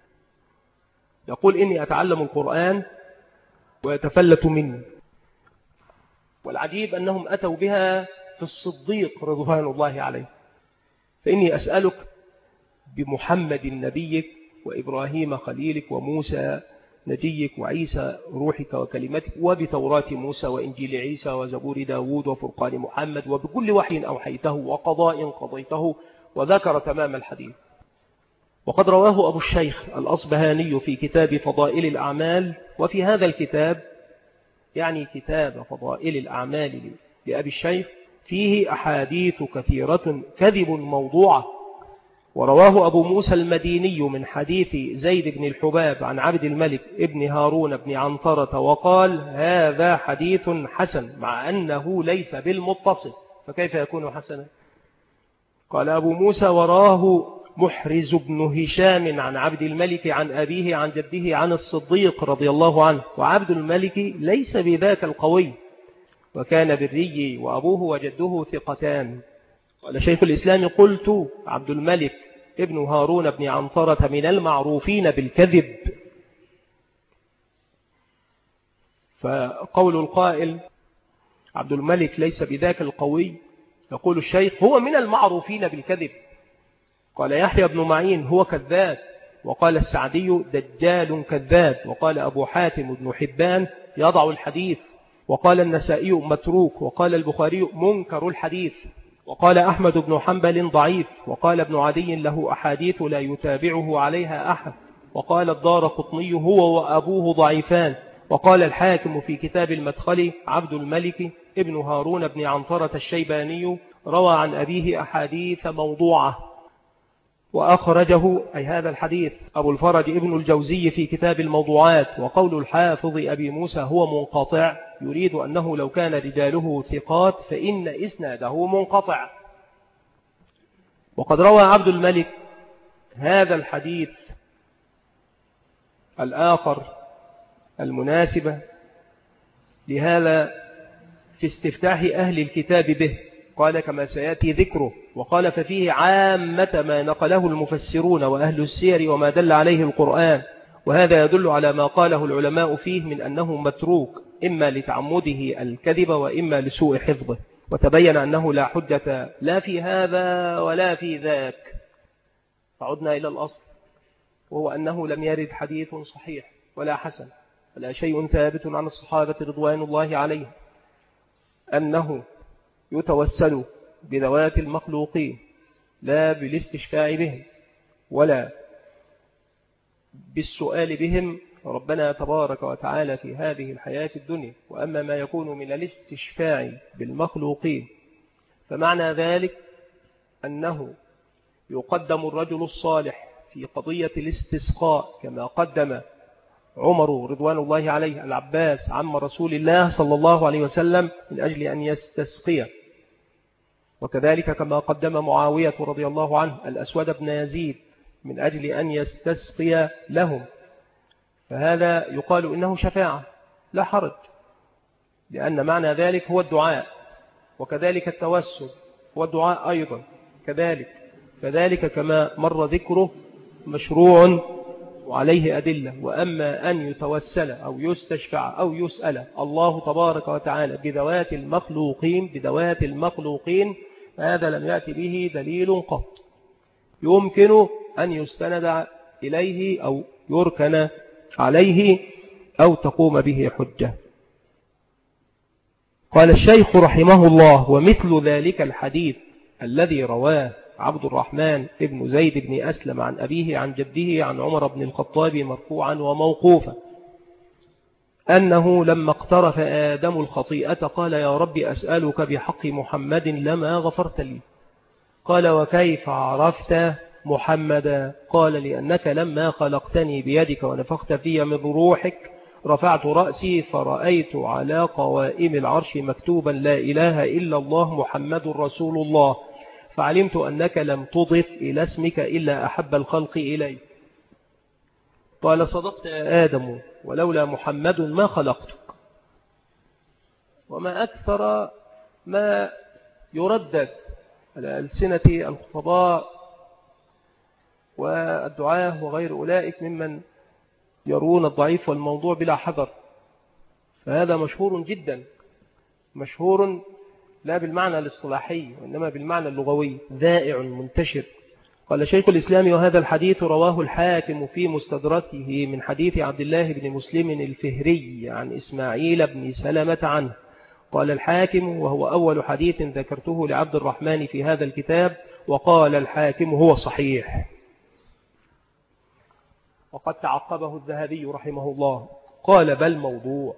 يقول إني أتعلم القرآن ويتفلت مني. والعجيب أنهم أتوا بها في الصديق رضوان الله عليه. فإني أسألك بمحمد نبيك وإبراهيم خليلك وموسى نجيك وعيسى روحك وكلمتك وبتوراة موسى وإنجيل عيسى وزبور داود وفرقان محمد وبكل وحي أوحيته وقضاء قضيته، وذكر تمام الحديث. وقد رواه أبو الشيخ الأصبهاني في كتاب فضائل الأعمال. وفي هذا الكتاب يعني كتاب فضائل الأعمال لأبي الشيخ فيه أحاديث كثيرة كذب موضوعة. ورواه أبو موسى المديني من حديث زيد بن الحباب عن عبد الملك ابن هارون بن عنترة وقال هذا حديث حسن مع أنه ليس بالمتصل. فكيف يكون حسنا؟ قال أبو موسى وراه محرز بن هشام عن عبد الملك عن أبيه عن جده عن الصديق رضي الله عنه، وعبد الملك ليس بذاك القوي وكان بالري وأبوه وجده ثقتان. قال شيخ الإسلام قلت عبد الملك ابن هارون بن عنترة من المعروفين بالكذب. فقول القائل عبد الملك ليس بذاك القوي، يقول الشيخ هو من المعروفين بالكذب. قال يحيى بن معين هو كذاب، وقال السعدي دجال كذاب، وقال أبو حاتم بن حبان يضع الحديث، وقال النسائي متروك، وقال البخاري منكر الحديث، وقال أحمد بن حنبل ضعيف، وقال ابن عدي له أحاديث لا يتابعه عليها أحد، وقال الدارقطني هو وأبوه ضعيفان، وقال الحاكم في كتاب المدخل عبد الملك ابن هارون بن عنترة الشيباني روى عن أبيه أحاديث موضوعة. وأخرجه أي هذا الحديث أبو الفرج ابن الجوزي في كتاب الموضوعات. وقول الحافظ أبي موسى هو منقطع يريد أنه لو كان رجاله ثقات فإن إسناده منقطع. وقد روى عبد الملك هذا الحديث الآخر المناسبة لهذا في استفتاح أهل الكتاب به، قال كما سيأتي ذكره. وقال ففيه عامة ما نقله المفسرون وأهل السير وما دل عليه القرآن، وهذا يدل على ما قاله العلماء فيه من أنه متروك إما لتعمده الكذب وإما لسوء حفظه. وتبين أنه لا حجة لا في هذا ولا في ذاك. فعدنا إلى الأصل، وهو أنه لم يرد حديث صحيح ولا حسن ولا شيء ثابت عن الصحابة رضوان الله عليهم أنه يتوسل بذوات المخلوقين لا بالاستشفاع بهم ولا بالسؤال بهم ربنا تبارك وتعالى في هذه الحياة الدنيا. وأما ما يكون من الاستشفاع بالمخلوقين فمعنى ذلك أنه يقدم الرجل الصالح في قضية الاستسقاء كما قدم عمر رضوان الله عليه العباس عم رسول الله صلى الله عليه وسلم من أجل أن يستسقي، وكذلك كما قدم معاوية رضي الله عنه الأسود بن يزيد من أجل أن يستسقي لهم. فهذا يقال إنه شفاعة لا حرج، لأن معنى ذلك هو الدعاء، وكذلك التوسل هو الدعاء أيضا كذلك. فذلك كما مر ذكره مشروع وعليه أدلة. وأما أن يتوسل أو يستشفع أو يسأل الله تبارك وتعالى بذوات المخلوقين بذوات المخلوقين هذا لم يأتي به دليل قط يمكن أن يستند إليه أو يركن عليه أو تقوم به حجة. قال الشيخ رحمه الله ومثل ذلك الحديث الذي رواه عبد الرحمن ابن زيد بن أسلم عن أبيه عن جده عن عمر بن الخطاب مرفوعا وموقوفا أنه لما اقترف آدم الخطيئة قال يا رب أسألك بحق محمد لما غفرت لي. قال وكيف عرفت محمدا؟ قال لأنك لما خلقتني بيدك ونفخت في من روحك رفعت رأسي فرأيت على قوائم العرش مكتوبا لا إله إلا الله محمد رسول الله، فعلمت أنك لم تضف إلى اسمك إلا أحب الخلق إلي. قال صدقت يا آدم ولولا محمد ما خلقتك. وما أكثر ما يردد على ألسنة الخطباء والدعاة وغير أولئك ممن يرون الضعيف والموضوع بلا حذر، فهذا مشهور جدا، مشهور لا بالمعنى الاصطلاحي وإنما بالمعنى اللغوي، ذائع منتشر. قال شيخ الإسلام: وهذا الحديث رواه الحاكم في مستدركه من حديث عبد الله بن مسلم الفهري عن إسماعيل بن سلمة عنه. قال الحاكم: وهو أول حديث ذكرته لعبد الرحمن في هذا الكتاب. وقال الحاكم: هو صحيح. وقد تعقبه الذهبي رحمه الله قال: بل موضوع.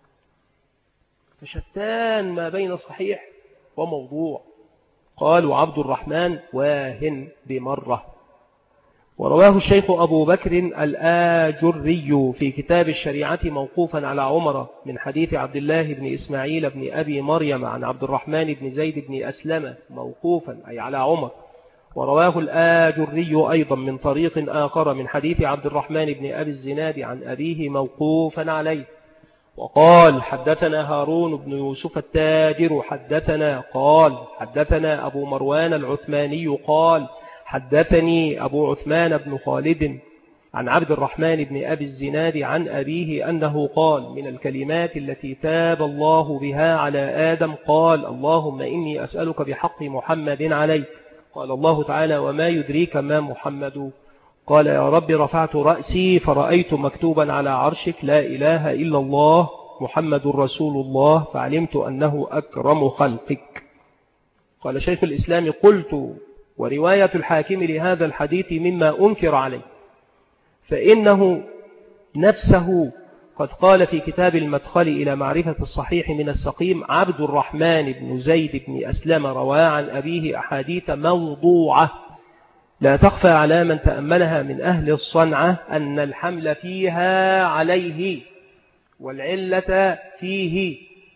فشتان ما بين صحيح وموضوع. قال: وعبد الرحمن واهن بمرة. ورواه الشيخ أبو بكر الآجري في كتاب الشريعة موقوفا على عمر من حديث عبد الله بن إسماعيل بن أبي مريم عن عبد الرحمن بن زيد بن أسلم موقوفا أي على عمر. ورواه الآجري أيضا من طريق آخر من حديث عبد الرحمن بن أبي الزناد عن أبيه موقوفا عليه. وقال: حدثنا هارون بن يوسف التاجر حدثنا قال حدثنا أبو مروان العثماني قال حدثني أبو عثمان بن خالد عن عبد الرحمن بن أبي الزناد عن أبيه أنه قال: من الكلمات التي تاب الله بها على آدم قال: اللهم إني أسألك بحق محمد عليك. قال الله تعالى: وما يدريك ما محمد؟ قال: يا رب رفعت رأسي فرأيت مكتوبا على عرشك لا إله إلا الله محمد رسول الله، فعلمت أنه أكرم خلقك. قال شيخ الإسلام: قلت: ورواية الحاكم لهذا الحديث مما أنكر عليه، فإنه نفسه قد قال في كتاب المدخل إلى معرفة الصحيح من السقيم: عبد الرحمن بن زيد بن أسلم روى عن أبيه أحاديث موضوعة لا تخفى على من تأملها من أهل الصنعة أن الحمل فيها عليه والعلة فيه،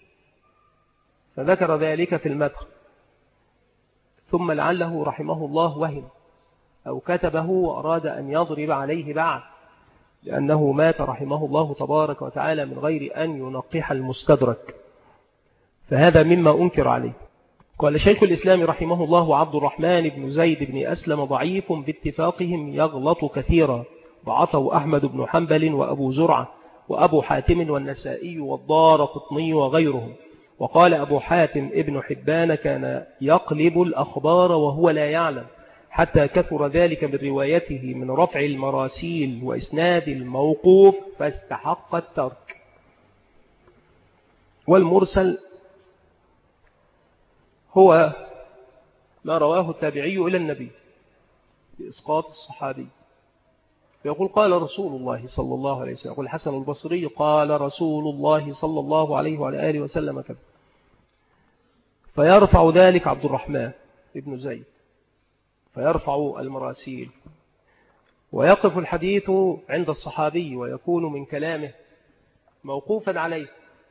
فذكر ذلك في المدخل. ثم لعله رحمه الله وهم أو كتبه وأراد أن يضرب عليه بعد، لأنه مات رحمه الله تبارك وتعالى من غير أن ينقح المستدرك، فهذا مما أنكر عليه. قال شيخ الإسلام رحمه الله: وعبد الرحمن بن زيد بن أسلم ضعيف باتفاقهم، يغلط كثيرا، ضعفه أحمد بن حنبل وأبو زرعة وأبو حاتم والنسائي والدارقطني وغيرهم. وقال أبو حاتم ابن حبان: كان يقلب الأخبار وهو لا يعلم، حتى كثر ذلك من روايته من رفع المراسيل وإسناد الموقوف فاستحق الترك. والمرسل هو ما رواه التابعي إلى النبي بإسقاط الصحابي، يقول: قال رسول الله صلى الله عليه وسلم. يقول الحسن البصري: قال رسول الله صلى الله عليه وعلى آله وسلم كذا، فيرفع ذلك عبد الرحمن ابن زيد، فيرفع المراسيل، ويقف الحديث عند الصحابي ويكون من كلامه موقوفا عليه،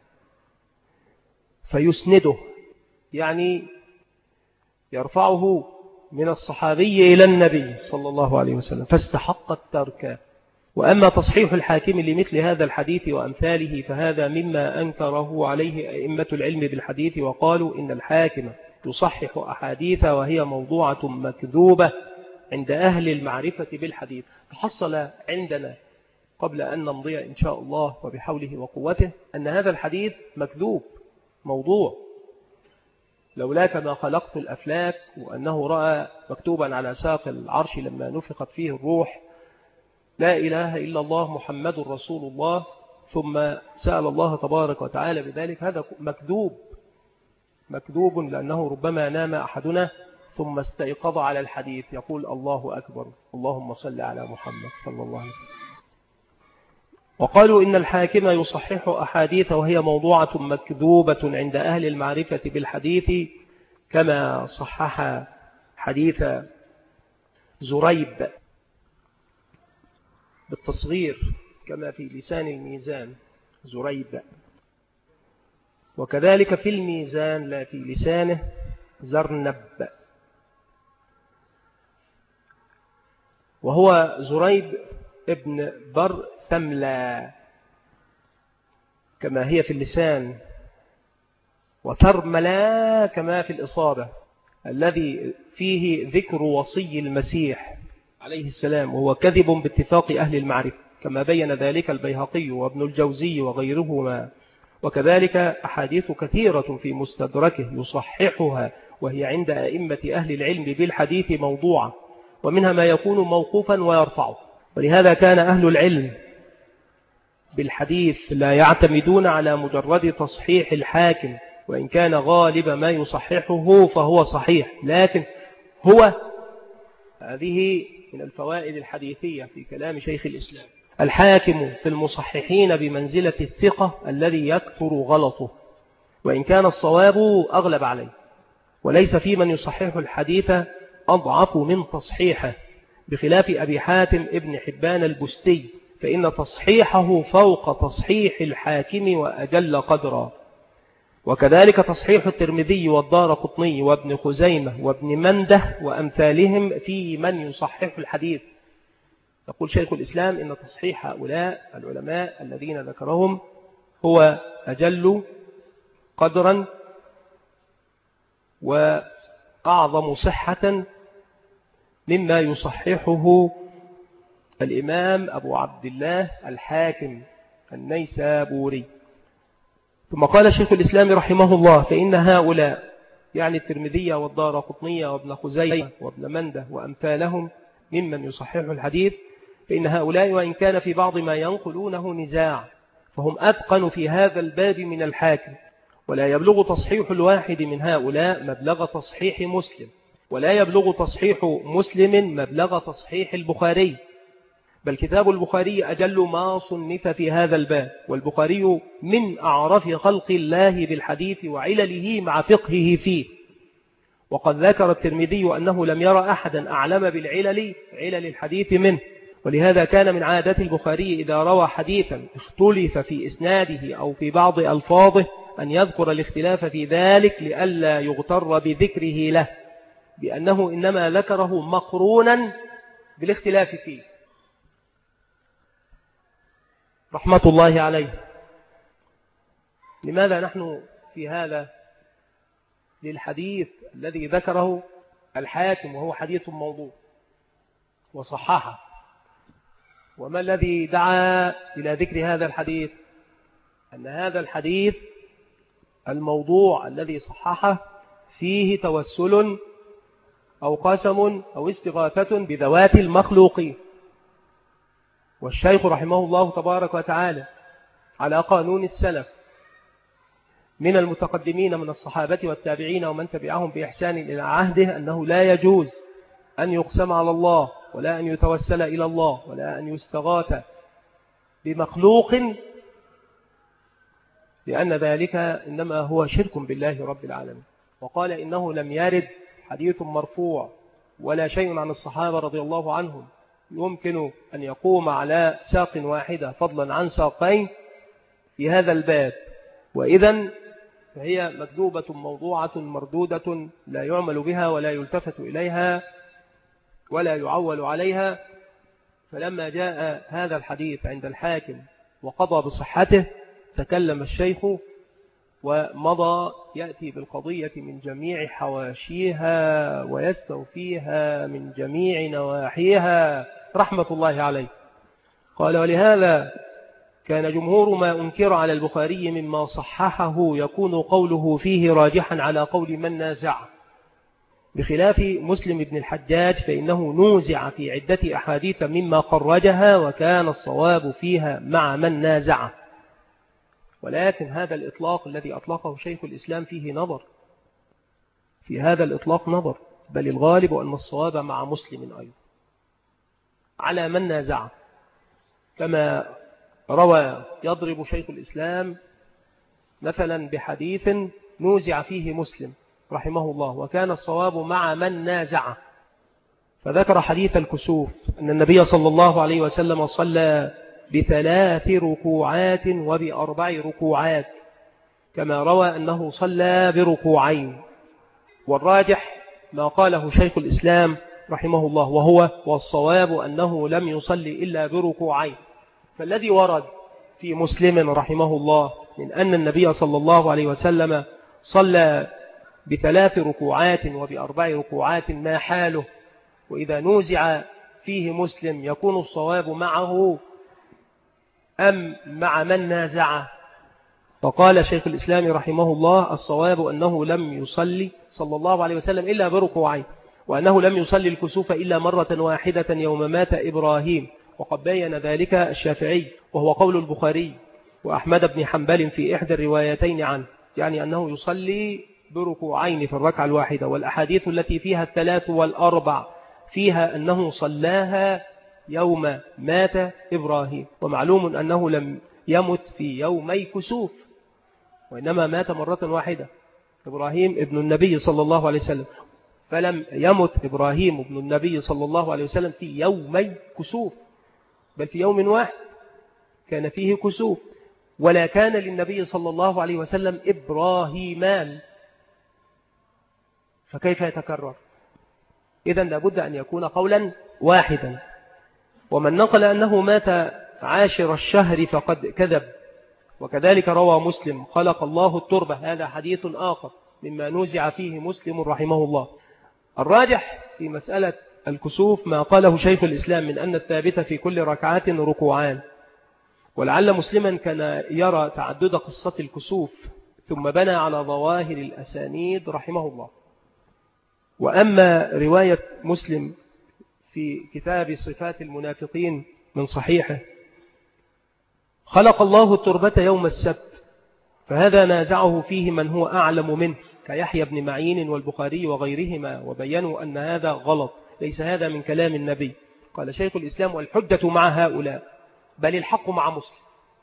فيسنده، يعني يرفعه من الصحابي إلى النبي صلى الله عليه وسلم، فاستحق الترك. وأما تصحيح الحاكم لمثل هذا الحديث وأمثاله فهذا مما أنكره عليه أئمة العلم بالحديث، وقالوا إن الحاكم يصحح أحاديث وهي موضوعة مكذوبة عند أهل المعرفة بالحديث. تحصل عندنا قبل أن نمضي إن شاء الله وبحوله وقوته أن هذا الحديث مكذوب موضوع، لولاك ما خلقت الأفلاك، وأنه رأى مكتوبا على ساق العرش لما نفخت فيه الروح لا إله إلا الله محمد رسول الله، ثم سأل الله تبارك وتعالى بذلك. هذا مكذوب مكذوب، لأنه ربما نام أحدنا ثم استيقظ على الحديث يقول: الله أكبر، اللهم صل على محمد صلى الله عليه وسلم. وقالوا إن الحاكم يصحح أحاديث وهي موضوعة مكذوبة عند أهل المعرفة بالحديث، كما صحح حديث زريب بالتصغير كما في لسان الميزان زريب، وكذلك في الميزان لا في لسانه زرنب. وهو زريب ابن برثملى كما هي في اللسان، وترملا كما في الإصابة، الذي فيه ذكر وصي المسيح عليه السلام، وهو كذب باتفاق أهل المعرفة كما بين ذلك البيهقي وابن الجوزي وغيرهما. وكذلك أحاديث كثيرة في مستدركه يصححها، وهي عند أئمة أهل العلم بالحديث موضوعة، ومنها ما يكون موقوفا ويرفعه. ولهذا كان أهل العلم بالحديث لا يعتمدون على مجرد تصحيح الحاكم، وإن كان غالب ما يصححه فهو صحيح، لكن هو هذه من الفوائد الحديثية في كلام شيخ الإسلام: الحاكم في المصححين بمنزلة الثقة الذي يكثر غلطه وإن كان الصواب أغلب عليه، وليس في من يصحح الحديث أضعف من تصحيحه، بخلاف أبي حاتم ابن حبان البستي، فإن تصحيحه فوق تصحيح الحاكم وأجل قدرا. وكذلك تصحيح الترمذي والدارقطني وابن خزيمة وابن منده وأمثالهم في من يصحح الحديث. يقول شيخ الإسلام إن تصحيح هؤلاء العلماء الذين ذكرهم هو أجل قدرا وأعظم صحة مما يصححه الإمام أبو عبد الله الحاكم النيسابوري. ثم قال شيخ الإسلام رحمه الله: فإن هؤلاء، يعني الترمذي والدارقطني وابن خزيمة وابن منده وأمثالهم ممن يصحح الحديث، فإن هؤلاء وإن كان في بعض ما ينقلونه نزاع، فهم أتقن في هذا الباب من الحاكم، ولا يبلغ تصحيح الواحد من هؤلاء مبلغ تصحيح مسلم، ولا يبلغ تصحيح مسلم مبلغ تصحيح البخاري، بل كتاب البخاري أجل ما صنف في هذا الباب، والبخاري من أعرف خلق الله بالحديث وعلله مع فقهه فيه. وقد ذكر الترمذي أنه لم يرى أحدا أعلم بالعلل علل الحديث منه، ولهذا كان من عادة البخاري إذا روى حديثا اختلف في إسناده أو في بعض ألفاظه أن يذكر الاختلاف في ذلك لئلا يغتر بذكره له، بأنه إنما ذكره مقرونا بالاختلاف فيه رحمة الله عليه. لماذا نحن في هذا للحديث الذي ذكره الحاكم وهو حديث موضوع وصححه؟ وما الذي دعا إلى ذكر هذا الحديث؟ أن هذا الحديث الموضوع الذي صححه فيه توسل أو قسم أو استغاثة بذوات المخلوقين، والشيخ رحمه الله تبارك وتعالى على قانون السلف من المتقدمين من الصحابة والتابعين ومن تبعهم بإحسان إلى عهده أنه لا يجوز أن يقسم على الله، ولا أن يتوسل إلى الله، ولا أن يستغاث بمخلوق، لأن ذلك إنما هو شرك بالله رب العالمين. وقال إنه لم يرد حديث مرفوع ولا شيء عن الصحابة رضي الله عنهم يمكن أن يقوم على ساق واحدة فضلا عن ساقين في هذا الباب، وإذن فهي مكذوبة موضوعة مردودة لا يعمل بها ولا يلتفت إليها ولا يعول عليها. فلما جاء هذا الحديث عند الحاكم وقضى بصحته تكلم الشيخ ومضى يأتي بالقضية من جميع حواشيها ويستوفيها من جميع نواحيها رحمة الله عليه. قال: ولهذا كان جمهور ما أنكر على البخاري مما صححه يكون قوله فيه راجحا على قول من نازع، بخلاف مسلم بن الحجاج فإنه نوزع في عدة أحاديث مما خرجها وكان الصواب فيها مع من نازعه. ولكن هذا الإطلاق الذي أطلقه شيخ الإسلام فيه نظر، في هذا الإطلاق نظر، بل الغالب أن الصواب مع مسلم أيضا على من نازعه، كما روى يضرب شيخ الإسلام مثلا بحديث نوزع فيه مسلم رحمه الله وكان الصواب مع من نازعه، فذكر حديث الكسوف أن النبي صلى الله عليه وسلم صلى بثلاث ركوعات وبأربع ركوعات، كما روى أنه صلى بركوعين. والراجح ما قاله شيخ الإسلام رحمه الله، وهو والصواب أنه لم يصلي إلا بركوعين. فالذي ورد في مسلم رحمه الله من أن النبي صلى الله عليه وسلم صلى بثلاث ركوعات وبأربع ركوعات ما حاله، وإذا نوزع فيه مسلم يكون الصواب معه أم مع من نازعه؟ فقال شيخ الإسلام رحمه الله الصواب أنه لم يصلي صلى الله عليه وسلم إلا بركوعين، وأنه لم يصلي الكسوف إلا مرة واحدة يوم مات إبراهيم، وقد بين ذلك الشافعي وهو قول البخاري وأحمد بن حنبل في إحدى الروايتين عنه، يعني أنه يصلي بركوعين في الركعة الواحدة. والأحاديث التي فيها الثلاث والأربع فيها أنه صلاها يوم مات إبراهيم، ومعلوم أنه لم يمت في يومي كسوف، وإنما مات مرة واحدة إبراهيم ابن النبي صلى الله عليه وسلم، فلم يمت إبراهيم ابن النبي صلى الله عليه وسلم في يومي كسوف، بل في يوم واحد كان فيه كسوف، ولا كان للنبي صلى الله عليه وسلم إبراهيمان، فكيف يتكرر؟ إذن لابد أن يكون قولا واحدا. ومن نقل أنه مات عاشر الشهر فقد كذب. وكذلك روى مسلم خلق الله التربة، هذا حديث آخر مما نوزع فيه مسلم رحمه الله. الراجح في مسألة الكسوف ما قاله شيخ الإسلام من أن الثابت في كل ركعات ركوعان، ولعل مسلما كان يرى تعدد قصة الكسوف ثم بنى على ظواهر الأسانيد رحمه الله. وأما رواية مسلم في كتاب صفات المنافقين من صحيحه خلق الله التربة يوم السبت، فهذا نازعه فيه من هو أعلم منه كيحيى بن معين والبخاري وغيرهما، وبينوا أن هذا غلط، ليس هذا من كلام النبي. قال شيخ الإسلام والحجة مع هؤلاء، بل الحق مع مسلم،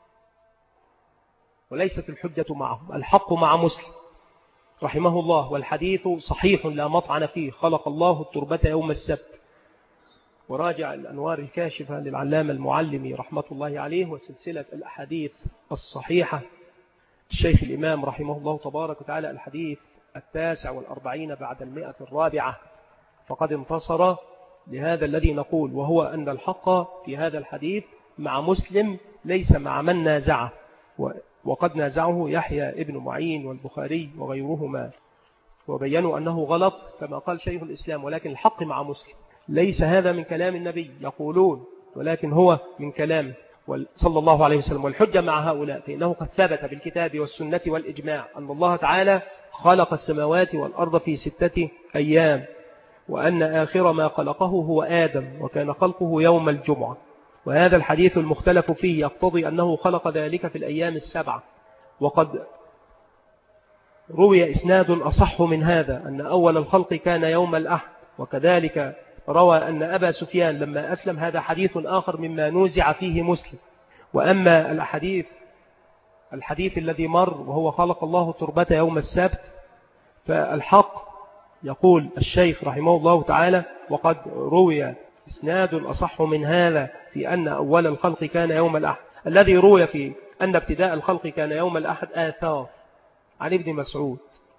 وليست الحجة معهم، الحق مع مسلم رحمه الله، والحديث صحيح لا مطعن فيه، خلق الله التربة يوم السبت. وراجع الأنوار الكاشفة للعلامة المعلمي رحمة الله عليه وسلسلة الأحاديث الصحيحة الشيخ الإمام رحمه الله تبارك وتعالى الحديث التاسع والأربعين بعد المئة الرابعة، فقد انتصر لهذا الذي نقول، وهو أن الحق في هذا الحديث مع مسلم ليس مع من نازعه، وقد نازعه يحيى ابن معين والبخاري وغيرهما، وبينوا أنه غلط كما قال شيخ الإسلام، ولكن الحق مع مسلم، ليس هذا من كلام النبي يقولون، ولكن هو من كلامه صلى الله عليه وسلم. والحجة مع هؤلاء فإنه قد ثبت بالكتاب والسنة والإجماع أن الله تعالى خلق السماوات والأرض في ستة أيام، وأن آخر ما خلقه هو آدم، وكان خلقه يوم الجمعة، وهذا الحديث المختلف فيه يقتضي أنه خلق ذلك في الأيام السبعة. وقد روي إسناد أصح من هذا أن أول الخلق كان يوم الأحد، وكذلك روى أن أبا سفيان لما أسلم، هذا حديث آخر مما نوزع فيه مسلم. وأما الحديث الحديث الذي مر وهو خلق الله التربة يوم السبت، فالحق يقول الشيخ رحمه الله تعالى وقد روي إسناد أصح من هذا في أن أول الخلق كان يوم الأحد. الذي روي في أن ابتداء الخلق كان يوم الأحد آثار عن ابن مسعود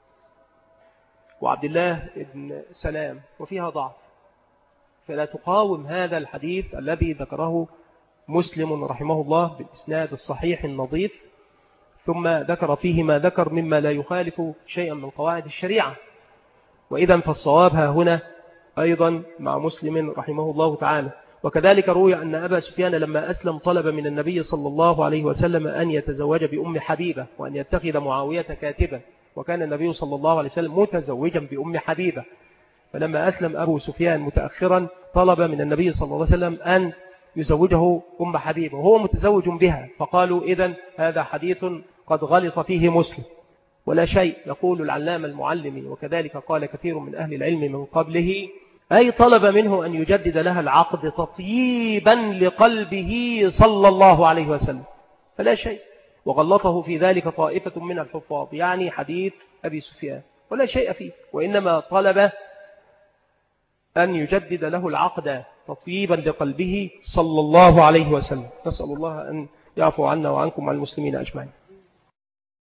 وعبد الله بن سلام، وفيها ضعف، فلا تقاوم هذا الحديث الذي ذكره مسلم رحمه الله بالإسناد الصحيح النظيف، ثم ذكر فيه ما ذكر مما لا يخالف شيئا من قواعد الشريعة. وإذا فالصواب ها هنا أيضا مع مسلم رحمه الله تعالى. وكذلك روي أن أبا سفيان لما أسلم طلب من النبي صلى الله عليه وسلم أن يتزوج بأم حبيبة وأن يتخذ معاوية كاتبا، وكان النبي صلى الله عليه وسلم متزوجا بأم حبيبة، فلما أسلم أبو سفيان متأخرا طلب من النبي صلى الله عليه وسلم أن يزوجه أم حبيبة وهو متزوج بها، فقالوا إذن هذا حديث قد غلط فيه مسلم ولا شيء. يقول العلامة المعلمي وكذلك قال كثير من أهل العلم من قبله، أي طلب منه أن يجدد لها العقد تطييبا لقلبه صلى الله عليه وسلم، فلا شيء. وغلطه في ذلك طائفة من الحفاظ، يعني حديث أبي سفيان، ولا شيء فيه، وإنما طلب أن يجدد له العقد تطييبا لقلبه صلى الله عليه وسلم. نسأل الله أن يعفو عنا وعنكم وعن المسلمين أجمعين.